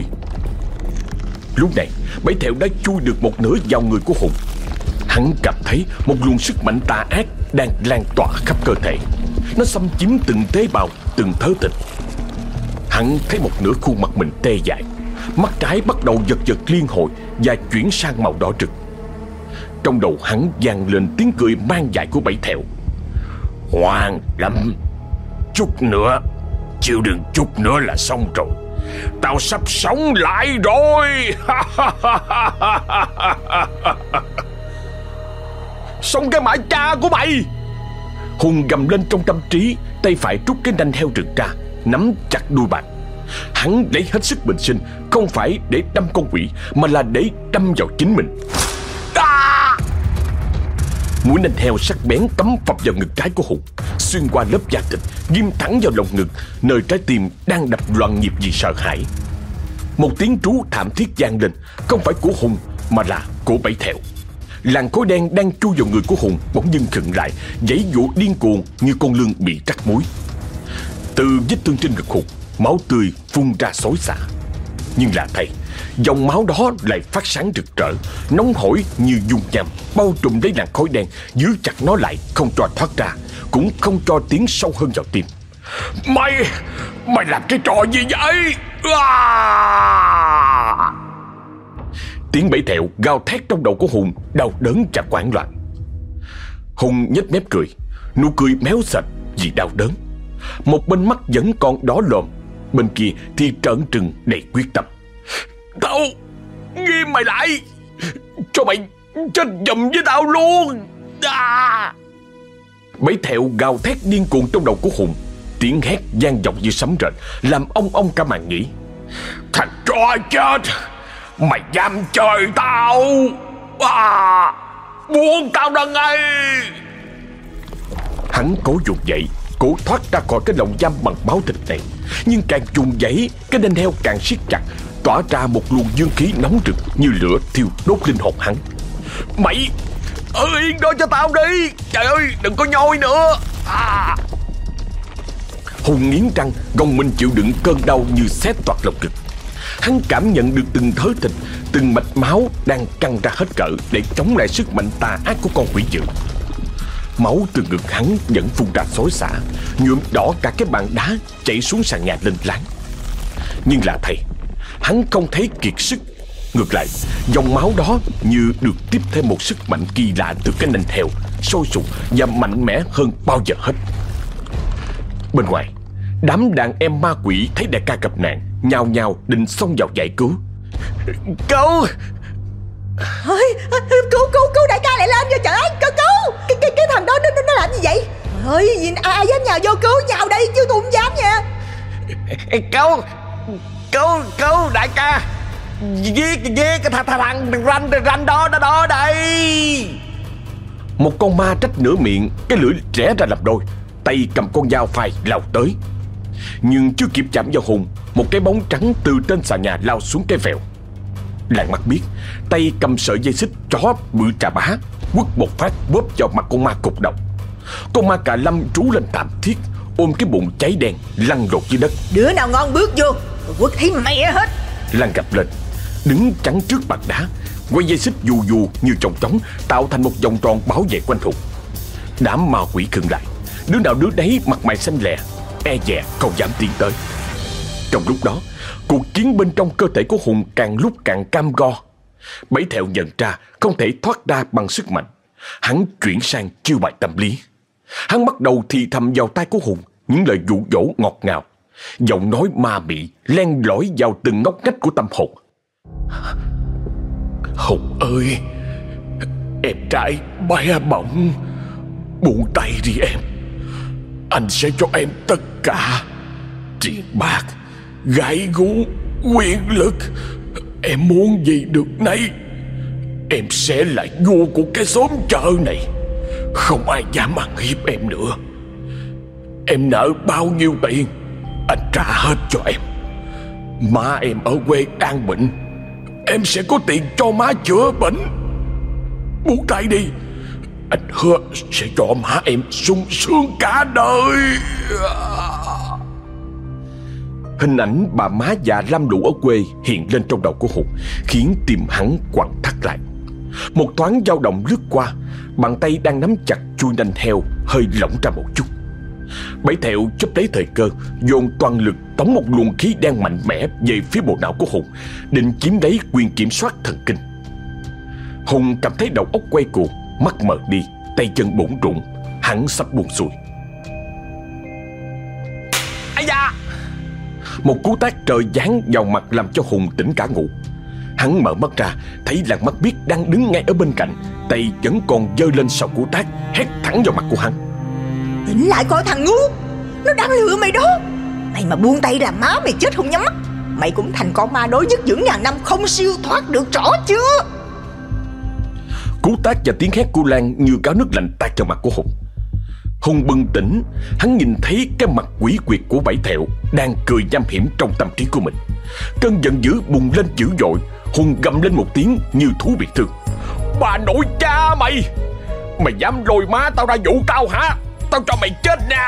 [SPEAKER 1] Lúc này Bảy Thẹo đã chui được một nửa vào người của Hùng. Hắn cảm thấy một luồng sức mạnh tà ác đang lan tỏa khắp cơ thể. Nó xâm chiếm từng tế bào, từng thớ thịt. Hắn thấy một nửa khuôn mặt mình tê dại, mắt trái bắt đầu giật giật liên hồi và chuyển sang màu đỏ rực. Trong đầu hắn vang lên tiếng cười man dại của Bảy Thẹo: Ngoan lắm, chút nữa, chịu đựng chút nữa là xong rồi. Tao sắp sống lại rồi. Xong cái mã cha của mày! Hùng gầm lên trong tâm trí, tay phải rút cái nanh heo rực ra, nắm chặt đuôi bạc. Hắn lấy hết sức bình sinh, không phải để đâm con quỷ, mà là để đâm vào chính mình. Mũi nanh heo sắc bén cắm phập vào ngực trái của Hùng, xuyên qua lớp da thịt, ghim thẳng vào lồng ngực, nơi trái tim đang đập loạn nhịp vì sợ hãi. Một tiếng trú thảm thiết vang lên, không phải của Hùng mà là của Bảy Thẹo. Làn khói đen đang chui vào người của Hùng bỗng dưng khựng lại, giãy giụa điên cuồng như con lươn bị trắc muối. Từ vết thương trên ngực Hùng, máu tươi phun ra xối xả. Nhưng là thầy, dòng máu đó lại phát sáng rực rỡ, nóng hổi như dung nham, bao trùm lấy làn khói đen, giữ chặt nó lại, không cho thoát ra, cũng không cho tiến sâu hơn vào tim. Mày làm cái trò gì vậy? Tiếng Bảy Thẹo gào thét trong đầu của Hùng đau đớn và hoảng loạn. Hùng nhếch mép cười, nụ cười méo sệt vì đau đớn. Một bên mắt vẫn còn đỏ lòm, bên kia thì trợn trừng đầy quyết tâm. Tao ghim mày lại, cho mày chết giùm với tao luôn. Bảy Thẹo gào thét điên cuồng trong đầu của Hùng. Tiếng hét vang vọng như sấm rền, làm ong cả màng nhĩ. Thằng chó chết, mày dám chơi tao? Buông tao ra ngay! Hắn cố vùng dậy, cố thoát ra khỏi cái lồng giam bằng máu thịt này. Nhưng càng vùng dậy, cái nanh heo càng siết chặt. tỏa ra một luồng dương khí nóng rực như lửa thiêu đốt linh hồn hắn. Mày ở yên đó cho tao đi. Trời ơi, đừng có nhoi nữa. Hùng nghiến răng gồng mình chịu đựng cơn đau như xé toạc lồng ngực. Hắn cảm nhận được từng thớ thịt, từng mạch máu đang căng ra hết cỡ để chống lại sức mạnh tà ác của con quỷ dữ. Máu từ ngực hắn vẫn phun ra xối xả, nhuộm đỏ cả cái bàn đá chảy xuống sàn nhà lên láng. Nhưng lạ thay, hắn không thấy kiệt sức. Ngược lại, dòng máu đó như được tiếp thêm một sức mạnh kỳ lạ từ cái nanh heo, sôi sục và mạnh mẽ hơn bao giờ hết. Bên ngoài, đám đàn em ma quỷ thấy đại ca gặp nạn, nhào nhào định xông vào giải cứu. Cứu!
[SPEAKER 2] Cứu đại ca lại lên cho trời ơi, cứu! Cái thằng đó nó làm gì vậy? Trời ơi, nhìn ai dám nhào vô cứu, nhào đây chứ tôi không dám nha.
[SPEAKER 3] Cứu đại ca. Giết cái thằng ranh đó đây.
[SPEAKER 1] Một con ma trách nửa miệng, cái lưỡi rẽ ra làm đôi, tay cầm con dao phai lao tới. Nhưng chưa kịp chạm vào Hùng, một cái bóng trắng từ trên xà nhà lao xuống cái vèo. Làng mắt biết, tay cầm sợi dây xích chó bự trà bá, quất một phát bóp vào mặt con ma cục đầu. Con ma cà lâm trú lên thảm thiết, ôm cái bụng cháy đen lăn lộn dưới đất.
[SPEAKER 2] Đứa nào ngon bước vô, quất thấy mẹ hết.
[SPEAKER 1] Lan gập lên, đứng chắn trước bàn đá, quay dây xích dù dù như chồng trống, tạo thành một vòng tròn bảo vệ quanh Hùng. Đám ma quỷ khựng lại, đứa nào đứa đấy mặt mày xanh lè, e dè không dám tiến tới. Trong lúc đó, cuộc chiến bên trong cơ thể của Hùng càng lúc càng cam go. Bảy Thẹo nhận ra không thể thoát ra bằng sức mạnh. Hắn chuyển sang chiêu bài tâm lý. Hắn bắt đầu thì thầm vào tai của Hùng những lời dụ dỗ ngọt ngào, giọng nói ma mị len lỏi vào từng ngóc ngách của tâm hồn. Hùng ơi, em trai bé bỏng, buông tay đi em. Anh sẽ cho em tất cả: tiền bạc, gái gú, quyền lực. Em muốn gì được nấy. Em sẽ là vua của cái xóm chợ này. Không ai dám ăn hiếp em nữa. Em nợ bao nhiêu tiền, anh trả hết cho em. Má em ở quê đang bệnh, em sẽ có tiền cho má chữa bệnh. Buông tay đi, anh hứa sẽ cho má em sung sướng cả đời. Hình ảnh bà má già lam lũ ở quê hiện lên trong đầu của Hùng, khiến tim hắn quặn thắt lại. Một thoáng dao động lướt qua, bàn tay đang nắm chặt chui nanh heo hơi lỏng ra một chút. Bảy Thẹo chấp lấy thời cơ, dồn toàn lực tống một luồng khí đen mạnh mẽ về phía bộ não của Hùng, định chiếm lấy quyền kiểm soát thần kinh. Hùng cảm thấy đầu óc quay cuồng, mắt mờ đi, tay chân bủn rủn, hắn sắp buông xuôi.
[SPEAKER 3] Ây da!
[SPEAKER 1] Một cú tát trời giáng vào mặt làm cho Hùng tỉnh cả ngủ. Hắn mở mắt ra, thấy Làng Mắt Biếc đang đứng ngay ở bên cạnh, tay vẫn còn giơ lên sau cú tát, hét thẳng vào mặt của hắn.
[SPEAKER 2] Tỉnh lại coi thằng ngu, nó đang lừa mày đó. Mày mà buông tay là má mày chết không nhắm mắt. Mày cũng thành con ma đối nhất dưỡng ngàn năm, không siêu thoát được, rõ chưa?
[SPEAKER 1] Cú tát và tiếng hét của Lan như gáo nước lạnh tạt vào mặt của Hùng. Hùng bừng tỉnh, hắn nhìn thấy cái mặt quỷ quyệt của Bảy Thẹo đang cười nham hiểm trong tâm trí của mình. Cơn giận dữ bùng lên dữ dội, Hùng gầm lên một tiếng như thú bị thương. Bà nội cha mày! Mày dám lôi má tao ra dụ tao hả? Tao cho mày chết nè!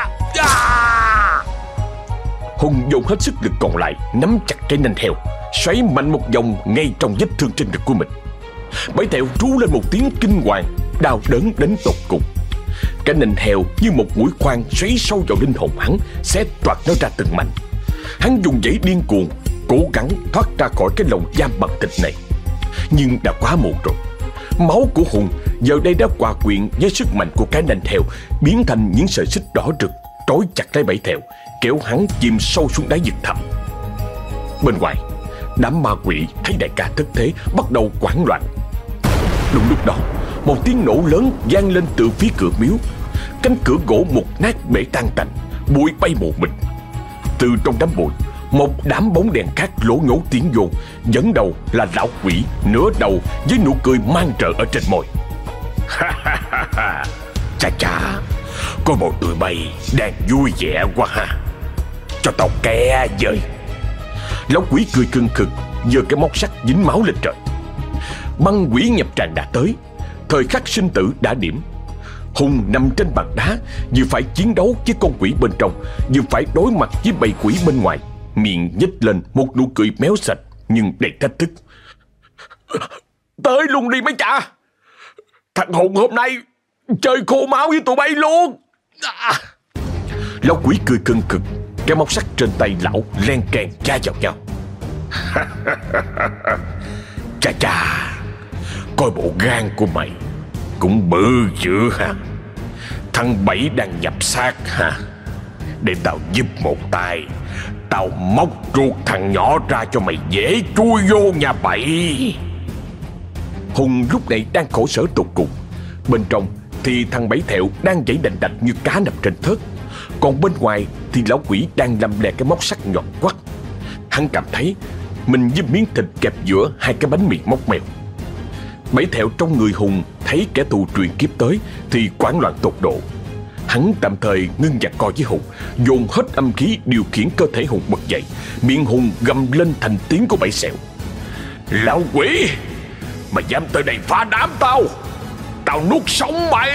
[SPEAKER 1] Hùng dồn hết sức lực còn lại, nắm chặt cái nanh heo, xoáy mạnh một vòng ngay trong vết thương trên ngực của mình. Bảy Thẹo rú lên một tiếng kinh hoàng, đau đớn đến tột cùng. Cái nanh heo như một mũi khoan xoáy sâu vào linh hồn hắn, xé toạc nó ra từng mảnh. Hắn dùng dãy điên cuồng, cố gắng thoát ra khỏi cái lồng giam bằng thịt này. Nhưng đã quá muộn rồi. Máu của Hùng giờ đây đã hòa quyện với sức mạnh của cái nanh heo, biến thành những sợi xích đỏ rực trói chặt lấy Bảy Thẹo, kéo hắn chìm sâu xuống đáy vực thẳm. Bên ngoài, đám ma quỷ thấy đại ca thất thế, bắt đầu hoảng loạn. Đúng lúc đó, một tiếng nổ lớn vang lên từ phía cửa miếu. Cánh cửa gỗ mục nát bể tan tành, bụi bay mù mịt. Từ trong đám bụi, một đám bóng đèn khác lố nhố tiến vô, dẫn đầu là lão quỷ nửa đầu với nụ cười man rợ ở trên môi. Chà chà, có một tụi bay đang vui vẻ quá ha. Cho tao ke với. Lão quỷ cười khừng khực, giơ cái móc sắt dính máu lên trời. Băng quỷ nhập tràng đã tới, thời khắc sinh tử đã điểm. Hùng nằm trên bàn đá, vừa phải chiến đấu với con quỷ bên trong, vừa phải đối mặt với bầy quỷ bên ngoài. Miệng nhếch lên một nụ cười méo sạch nhưng đầy thách thức. Tới luôn đi mấy cha, thằng Hùng hôm nay chơi khô máu với tụi bay luôn. Lão quỷ cười cưng cực, cái móc sắt trên tay lão len keng cha vào nhau. Chà chà, coi bộ gan của mày cũng bự dữ ha. Thằng Bảy đang nhập xác ha. Để tao giúp một tay, tao móc ruột thằng nhỏ ra cho mày dễ chui vô nhà Bảy. Hùng lúc này đang khổ sở tột cùng. Bên trong thì thằng Bảy Thẹo đang giãy đành đạch như cá nằm trên thớt. Còn bên ngoài thì lão quỷ đang lầm lè cái móc sắt nhọn quắt. Hắn cảm thấy mình như miếng thịt kẹp giữa hai cái bánh mì móc mèo. Bảy Thẹo trong người Hùng thấy kẻ thù truyền kiếp tới thì hoảng loạn tột độ. Hắn tạm thời ngưng giằng co với Hùng, dồn hết âm khí điều khiển cơ thể Hùng bật dậy. Miệng Hùng gầm lên thành tiếng của Bảy Sẹo. Lão quỷ, mày dám tới đây phá đám tao, tao nuốt sống mày.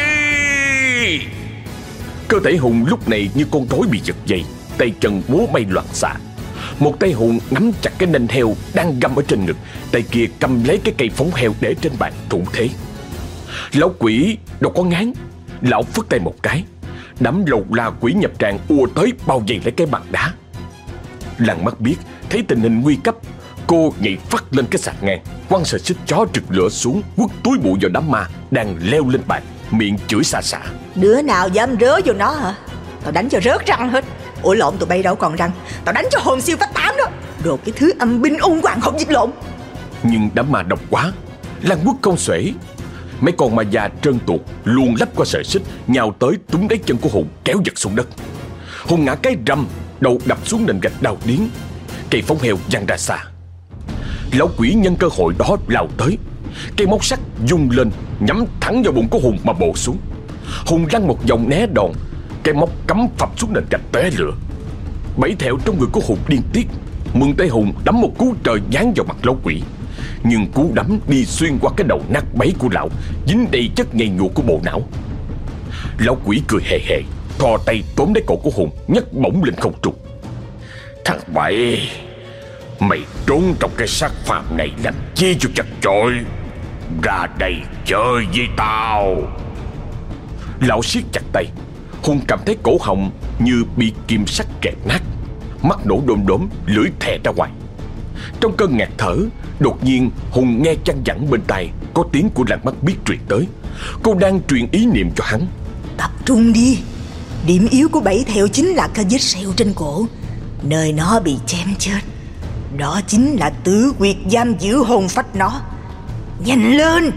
[SPEAKER 1] Cơ thể Hùng lúc này như con rối bị giật dây, tay chân múa may loạn xạ. Một tay Hùng nắm chặt cái nanh heo đang găm ở trên ngực, tay kia cầm lấy cái cây phóng heo để trên bàn thủ thế. Lão quỷ đâu có ngán, lão phất tay một cái, đám lầu la quỷ nhập tràng ùa tới bao vây lấy cái bàn đá. Lăng Mắt biết thấy tình hình nguy cấp, cô nhảy phắt lên cái sạp ngang, quăng sợi xích chó rực lửa xuống, quất túi bụi vào đám ma đang leo lên bàn, miệng chửi xà xả.
[SPEAKER 2] Đứa nào dám rớ vô nó hả? Tao đánh cho rớt răng hết. Ủa lộn, tụi bay đâu còn răng. Tao đánh cho hồn siêu phách tám đó. Rồi cái thứ âm binh ung hoàng không dịch lộn.
[SPEAKER 1] Nhưng đám ma độc quá, Lăng quất không xuể. Mấy con ma già trơn tuột luồn lách qua sợi xích, nhào tới túm lấy chân của Hùng kéo giật xuống đất. Hùng ngã cái rầm, đầu đập xuống nền gạch đau điếng. Cây phóng heo văng ra xa. Lão quỷ nhân cơ hội đó lao tới, cây móc sắt vung lên nhắm thẳng vào bụng của Hùng mà bổ xuống. Hùng lăn một vòng né đòn, cây móc cắm phập xuống nền gạch té lửa. Bảy Thẹo trong người của Hùng điên tiết, mượn tay Hùng đấm một cú trời giáng vào mặt lão quỷ. Nhưng cú đấm đi xuyên qua cái đầu nát bấy của lão, dính đầy chất nhầy nhụa của bộ não. Lão quỷ cười hề hề, thò tay tóm lấy cổ của Hùng, nhấc bổng lên không trung. Thằng Bảy, mày trốn trong cái xác phàm này làm chi cho chật chội? Ra đây chơi với tao. Lão siết chặt tay. Hùng cảm thấy cổ họng như bị kim sắt kẹp nát, mắt nổ đom đóm, lưỡi thè ra ngoài. Trong cơn ngạt thở, đột nhiên Hùng nghe chăn dẳng bên tai có tiếng của Lăng Mắt biết truyền tới. Cô đang truyền ý niệm cho hắn.
[SPEAKER 2] Tập trung đi. Điểm yếu của Bảy Thẹo chính là cái vết sẹo trên cổ, nơi nó bị chém chết. Đó chính là tử quyệt giam giữ hồn phách nó. Nhanh lên.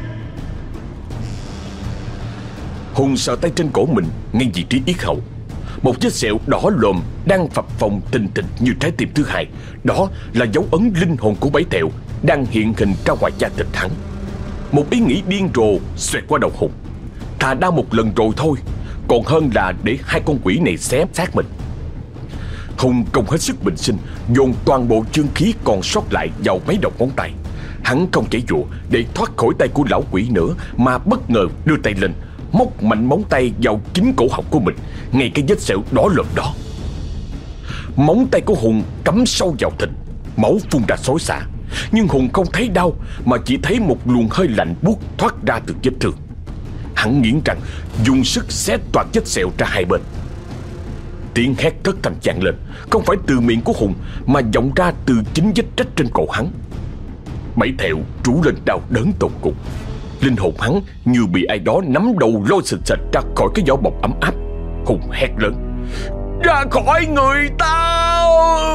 [SPEAKER 1] Hùng sờ tay trên cổ mình, ngay vị trí yết hầu. Một vết sẹo đỏ lồm đang phập phồng tình thịch như trái tim thứ hai. Đó là dấu ấn linh hồn của Bảy Thẹo đang hiện hình ra ngoài da thịt hắn. Một ý nghĩ điên rồ xoẹt qua đầu Hùng. Thà đau một lần rồi thôi, còn hơn là để hai con quỷ này xé xác mình. Hùng công hết sức bình sinh, dồn toàn bộ chương khí còn sót lại vào mấy đầu ngón tay. Hắn không chảy dụa để thoát khỏi tay của lão quỷ nữa, mà bất ngờ đưa tay lên, móc mạnh móng tay vào chính cổ họng của mình, ngay cái vết sẹo đỏ lòm đó. Móng tay của Hùng cắm sâu vào thịt, máu phun ra xối xả. Nhưng Hùng không thấy đau, mà chỉ thấy một luồng hơi lạnh buốt thoát ra từ vết thương. Hắn nghiến răng, dùng sức xé toạc vết sẹo ra hai bên. Tiếng hét thất thanh vang lên, không phải từ miệng của Hùng mà vọng ra từ chính vết rách trên cổ hắn. Bảy Thẹo trú lên đau đớn tột cùng. Linh hồn hắn như bị ai đó nắm đầu lôi xịch xịch ra khỏi cái vỏ bọc ấm áp. Hùng hét lớn: ra khỏi người tao!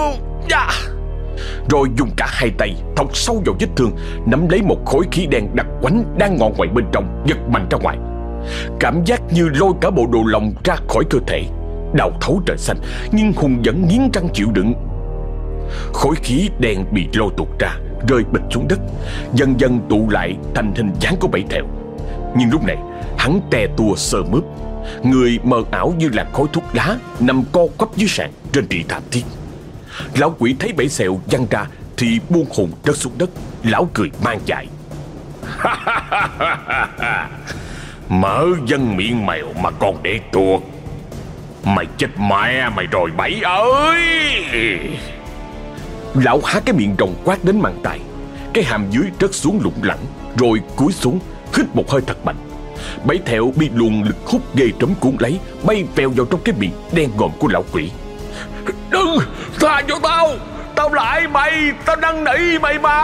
[SPEAKER 1] Rồi dùng cả hai tay thọc sâu vào vết thương, nắm lấy một khối khí đen đặc quánh đang ngọ ngoại bên trong, giật mạnh ra ngoài. Cảm giác như lôi cả bộ đồ lòng ra khỏi cơ thể, đau thấu trời xanh, nhưng Hùng vẫn nghiến răng chịu đựng. Khối khí đen bị lôi tuột ra, rơi bịch xuống đất, dần dần tụ lại thành hình dáng của Bảy Thẹo. Nhưng lúc này hắn tè tua sơ mướp, người mờ ảo như làn khói thuốc lá, nằm co quắp dưới sàn trên trị thảm thiết. Lão quỷ thấy Bảy Sẹo văng ra thì buông Hùng rớt xuống đất. Lão cười mang dại. Mở dân miệng mèo mà còn để tuột. Mày chết mẹ mày rồi Bảy ơi. Lão há cái miệng rồng quát đến mang tài. Cái hàm dưới rớt xuống lủng lẳng, rồi cúi xuống hít một hơi thật mạnh. Bảy Thẹo bị luồng lực hút ghê trống cuốn lấy, bay vèo vào trong cái miệng đen ngòm của lão quỷ. Đừng, tha cho tao. Tao lại mày, tao năn nỉ mày mà.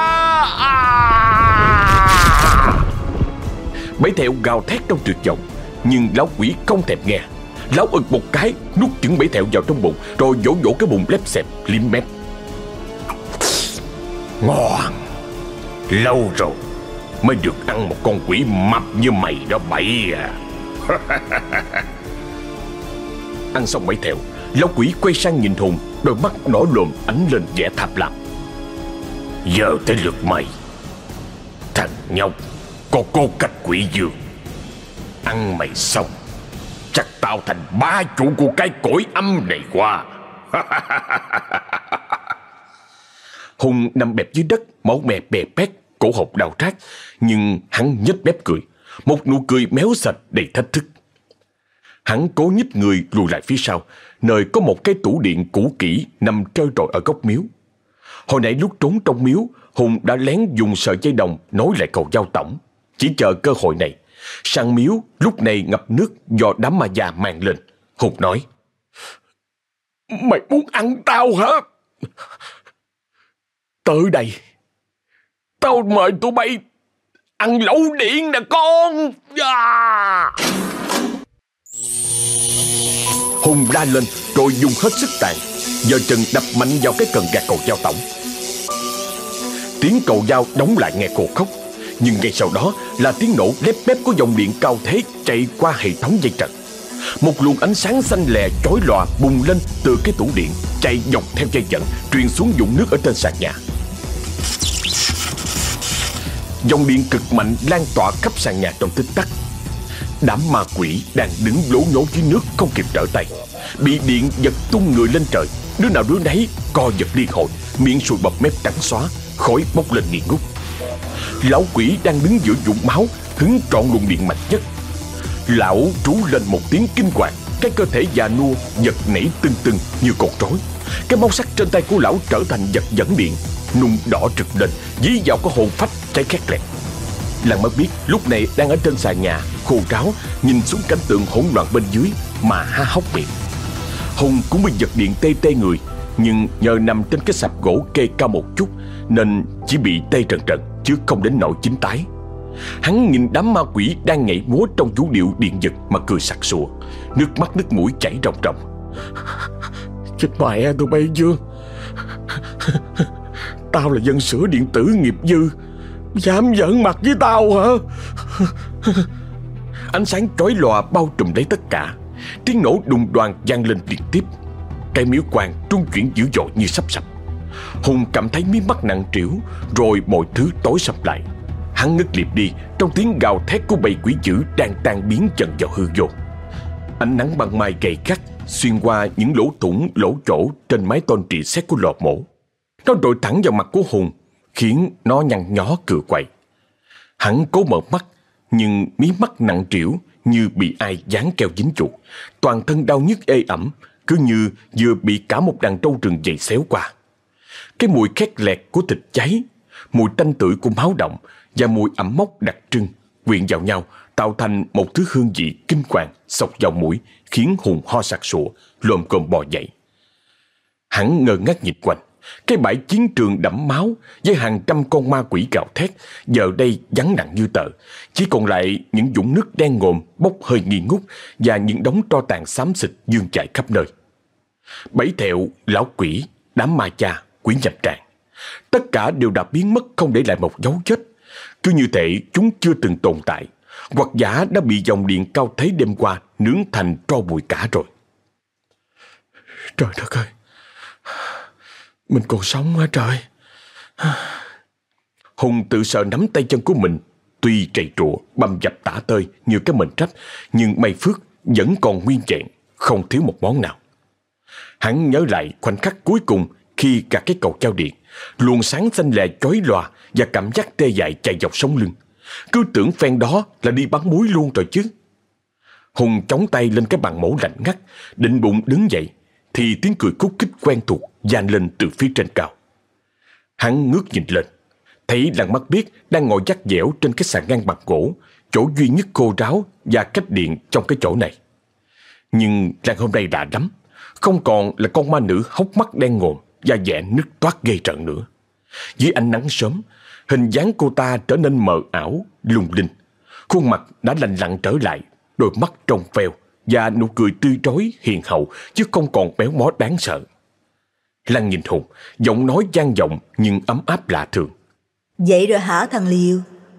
[SPEAKER 1] Bảy Thẹo gào thét trong tuyệt vọng, nhưng lão quỷ không thèm nghe. Lão ực một cái, nuốt chửng Bảy Thẹo vào trong bụng, rồi vỗ vỗ cái bụng lép xẹp liếm mép. Ngon. Lâu rồi mới được ăn một con quỷ mập như mày đó Bảy à. Ăn xong Bảy Thẹo, lão quỷ quay sang nhìn Hùng, đôi mắt đỏ lồm ánh lên vẻ tham lam. Giờ tới lượt mày, thằng nhóc có cô cách quỷ dương. Ăn mày xong, chắc tao thành bá chủ của cái cõi âm này qua. Hùng nằm bẹp dưới đất, máu me bè bét, cổ họng đau rát, nhưng hắn nhếch mép cười, một nụ cười méo sạch đầy thách thức. Hắn cố nhích người lùi lại phía sau, nơi có một cái tủ điện cũ kỹ nằm trơ trọi ở góc miếu. Hồi nãy lúc trốn trong miếu, Hùng đã lén dùng sợi dây đồng nối lại cầu giao tổng, chỉ chờ cơ hội này. Sang miếu lúc này ngập nước do đám ma già mang lên. Hùng nói: Mày muốn ăn tao hả? Tới đây, tao mời tụi bay ăn lẩu điện nè con. Hùng la lên rồi dùng hết sức tàn, giơ chân đập mạnh vào cái cần gạt cầu giao tổng. Tiếng cầu giao đóng lại nghe khô khốc, nhưng ngay sau đó là tiếng nổ lép bép của dòng điện cao thế chạy qua hệ thống dây trận. Một luồng ánh sáng xanh lè chói lòa bùng lên từ cái tủ điện, chạy dọc theo dây dẫn truyền xuống vũng nước ở trên sàn nhà. Dòng điện cực mạnh lan tỏa khắp sàn nhà trong tích tắc. Đám ma quỷ đang đứng lố nhố dưới nước không kịp trở tay, bị điện giật tung người lên trời, đứa nào đứa nấy co giật liên hồi, miệng sùi bọt mép trắng xóa, khói bốc lên nghi ngút. Lão quỷ đang đứng giữa vũng máu, hứng trọn luồng điện mạnh nhất. Lão trú lên một tiếng kinh hoàng, cái cơ thể già nua giật nảy tưng tưng như con rối. Cái móc sắt trên tay của lão trở thành vật dẫn điện, nung đỏ rực lên, dí vào có hồn phách cháy khét lẹt. Lăng Mất Biết lúc này đang ở trên sàn nhà khô ráo, nhìn xuống cảnh tượng hỗn loạn bên dưới mà há hốc miệng. Hùng cũng bị giật điện tê tê người, nhưng nhờ nằm trên cái sạp gỗ kê cao một chút nên chỉ bị tê trần trần chứ không đến nỗi chín tái. Hắn nhìn đám ma quỷ đang nhảy múa trong vũ điệu điện giật mà cười sặc sụa, nước mắt nước mũi chảy ròng ròng. Chết mẹ tụi bay chưa? Tao là dân sửa điện tử nghiệp dư, dám giỡn mặt với tao hả? Ánh sáng chói lòa bao trùm lấy tất cả. Tiếng nổ đùng đoàng vang lên liên tiếp. Cái miếu quan trung chuyển dữ dội như sắp sập. Hùng cảm thấy mí mắt nặng trĩu, rồi mọi thứ tối sầm lại. Hắn ngất liệm đi trong tiếng gào thét của bầy quỷ dữ đang tan biến dần vào hư vô. Ánh nắng ban mai gay gắt xuyên qua những lỗ thủng lỗ chỗ trên mái tôn trị xét của lò mổ. Nó rọi thẳng vào mặt của Hùng, khiến nó nhăn nhó cựa quậy. Hắn cố mở mắt, nhưng mí mắt nặng trĩu như bị ai dán keo dính chuột, toàn thân đau nhức ê ẩm, cứ như vừa bị cả một đàn trâu rừng giày xéo qua. Cái mùi khét lẹt của thịt cháy, mùi tanh tưởi của máu động và mùi ẩm mốc đặc trưng quyện vào nhau tạo thành một thứ hương vị kinh hoàng xộc vào mũi, khiến Hùng ho sặc sụa, lồm cồm bò dậy. Hắn ngơ ngác nhìn quanh. Cái bãi chiến trường đẫm máu với hàng trăm con ma quỷ gào thét giờ đây vắng lặng như tờ, chỉ còn lại những vũng nước đen ngòm bốc hơi nghi ngút và những đống tro tàn xám xịt vương chạy khắp nơi. Bảy Thẹo, lão quỷ, đám ma cha, quỷ nhập tràng, tất cả đều đã biến mất không để lại một dấu vết, cứ như thể chúng chưa từng tồn tại, hoặc giả đã bị dòng điện cao thế đêm qua nướng thành tro bụi cả rồi. Trời đất ơi, mình còn sống hả trời? Hùng tự sợ nắm tay chân của mình, tuy trầy trụa, bầm dập tả tơi như cái mền trách, nhưng may phước vẫn còn nguyên vẹn, không thiếu một món nào. Hắn nhớ lại khoảnh khắc cuối cùng Khi cả cái cầu treo điện, luồng sáng xanh lè chói lòa và cảm giác tê dại chạy dọc sống lưng. Cứ tưởng phen đó là đi bắn muối luôn rồi chứ. Hùng chống tay lên cái bàn mổ lạnh ngắt, định bụng đứng dậy, thì tiếng cười khúc khích quen thuộc vang lên từ phía trên cao. Hắn ngước nhìn lên, thấy Lan Mắt Biếc đang ngồi dắt dẻo trên cái sàn ngang bằng gỗ, chỗ duy nhất khô ráo và cách điện trong cái chỗ này. Nhưng Lan hôm nay lạ lắm, không còn là con ma nữ hốc mắt đen ngòm da dẻ nứt toát ghê rợn nữa. Dưới ánh nắng sớm, hình dáng cô ta trở nên mờ ảo, lung linh. Khuôn mặt đã lành lặn trở lại, đôi mắt trong veo và nụ cười tươi rói hiền hậu, chứ không còn méo mó đáng sợ. Lan nhìn Hùng, giọng nói vang vọng nhưng ấm áp lạ thường.
[SPEAKER 2] Vậy rồi hả thằng Liêu?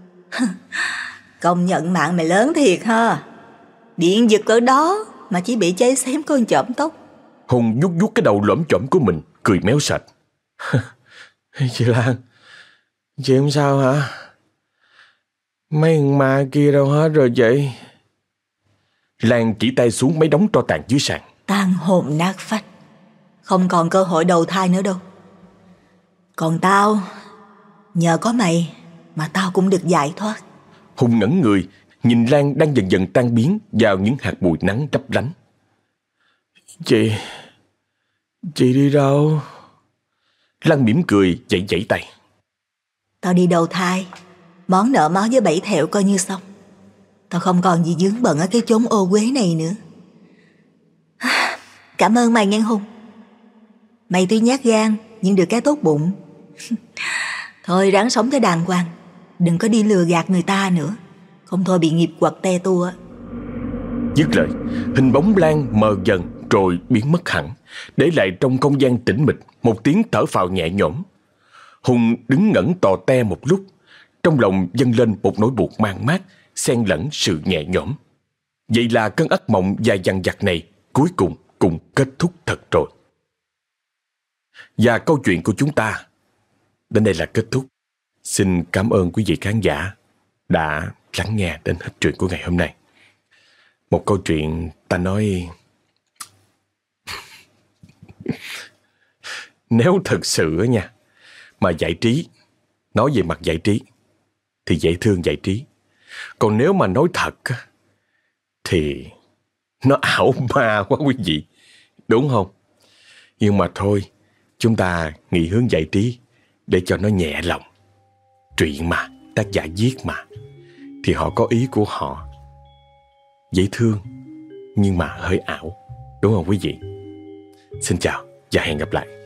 [SPEAKER 2] Công nhận mạng mày lớn thiệt ha. Điện giật ở đó mà chỉ bị cháy xém con chỏm tóc.
[SPEAKER 1] Hùng vuốt vuốt cái đầu lõm chõm của mình, cười méo sạch. Chị Lan, chị không sao hả? Mấy thằng ma kia đâu hết rồi vậy? Lan chỉ tay xuống mấy đống tro tàn dưới sàn.
[SPEAKER 2] Tan hồn nát phách, không còn cơ hội đầu thai nữa đâu. Còn tao, nhờ có mày mà tao cũng được giải thoát.
[SPEAKER 1] Hùng ngẩn người, nhìn Lan đang dần dần tan biến vào những hạt bụi nắng lấp lánh. Chị đi đâu? Lan mỉm cười vẫy tay.
[SPEAKER 2] Tao đi đầu thai, món nợ máu với 7 thẹo coi như xong. Tao không còn gì vướng bận ở cái chốn ô uế này nữa. Cảm ơn mày nghe Hùng. Mày tuy nhát gan nhưng được cái tốt bụng. Thôi ráng sống cho đàng hoàng, đừng có đi lừa gạt người ta nữa, không thôi bị nghiệp quật te tua.
[SPEAKER 1] Dứt lời, hình bóng Lan mờ dần rồi biến mất hẳn, để lại trong không gian tĩnh mịch một tiếng thở phào nhẹ nhõm. Hùng đứng ngẩn tò te một lúc, trong lòng dâng lên một nỗi buồn man mác xen lẫn sự nhẹ nhõm. Vậy là cơn ác mộng dài dằng dặc này cuối cùng cũng kết thúc thật rồi. Và câu chuyện của chúng ta đến đây là kết thúc. Xin cảm ơn quý vị khán giả đã lắng nghe đến hết chuyện của ngày hôm nay. Một câu chuyện ta nói nếu thật sự nha, mà giải trí, nói về mặt giải trí thì dễ thương giải trí. Còn nếu mà nói thật thì nó ảo ma quá quý vị, đúng không? Nhưng mà thôi, chúng ta nghĩ hướng giải trí để cho nó nhẹ lòng. Truyện mà, tác giả viết mà, thì họ có ý của họ. Dễ thương nhưng mà hơi ảo, đúng không quý vị? Xin chào và hẹn gặp lại.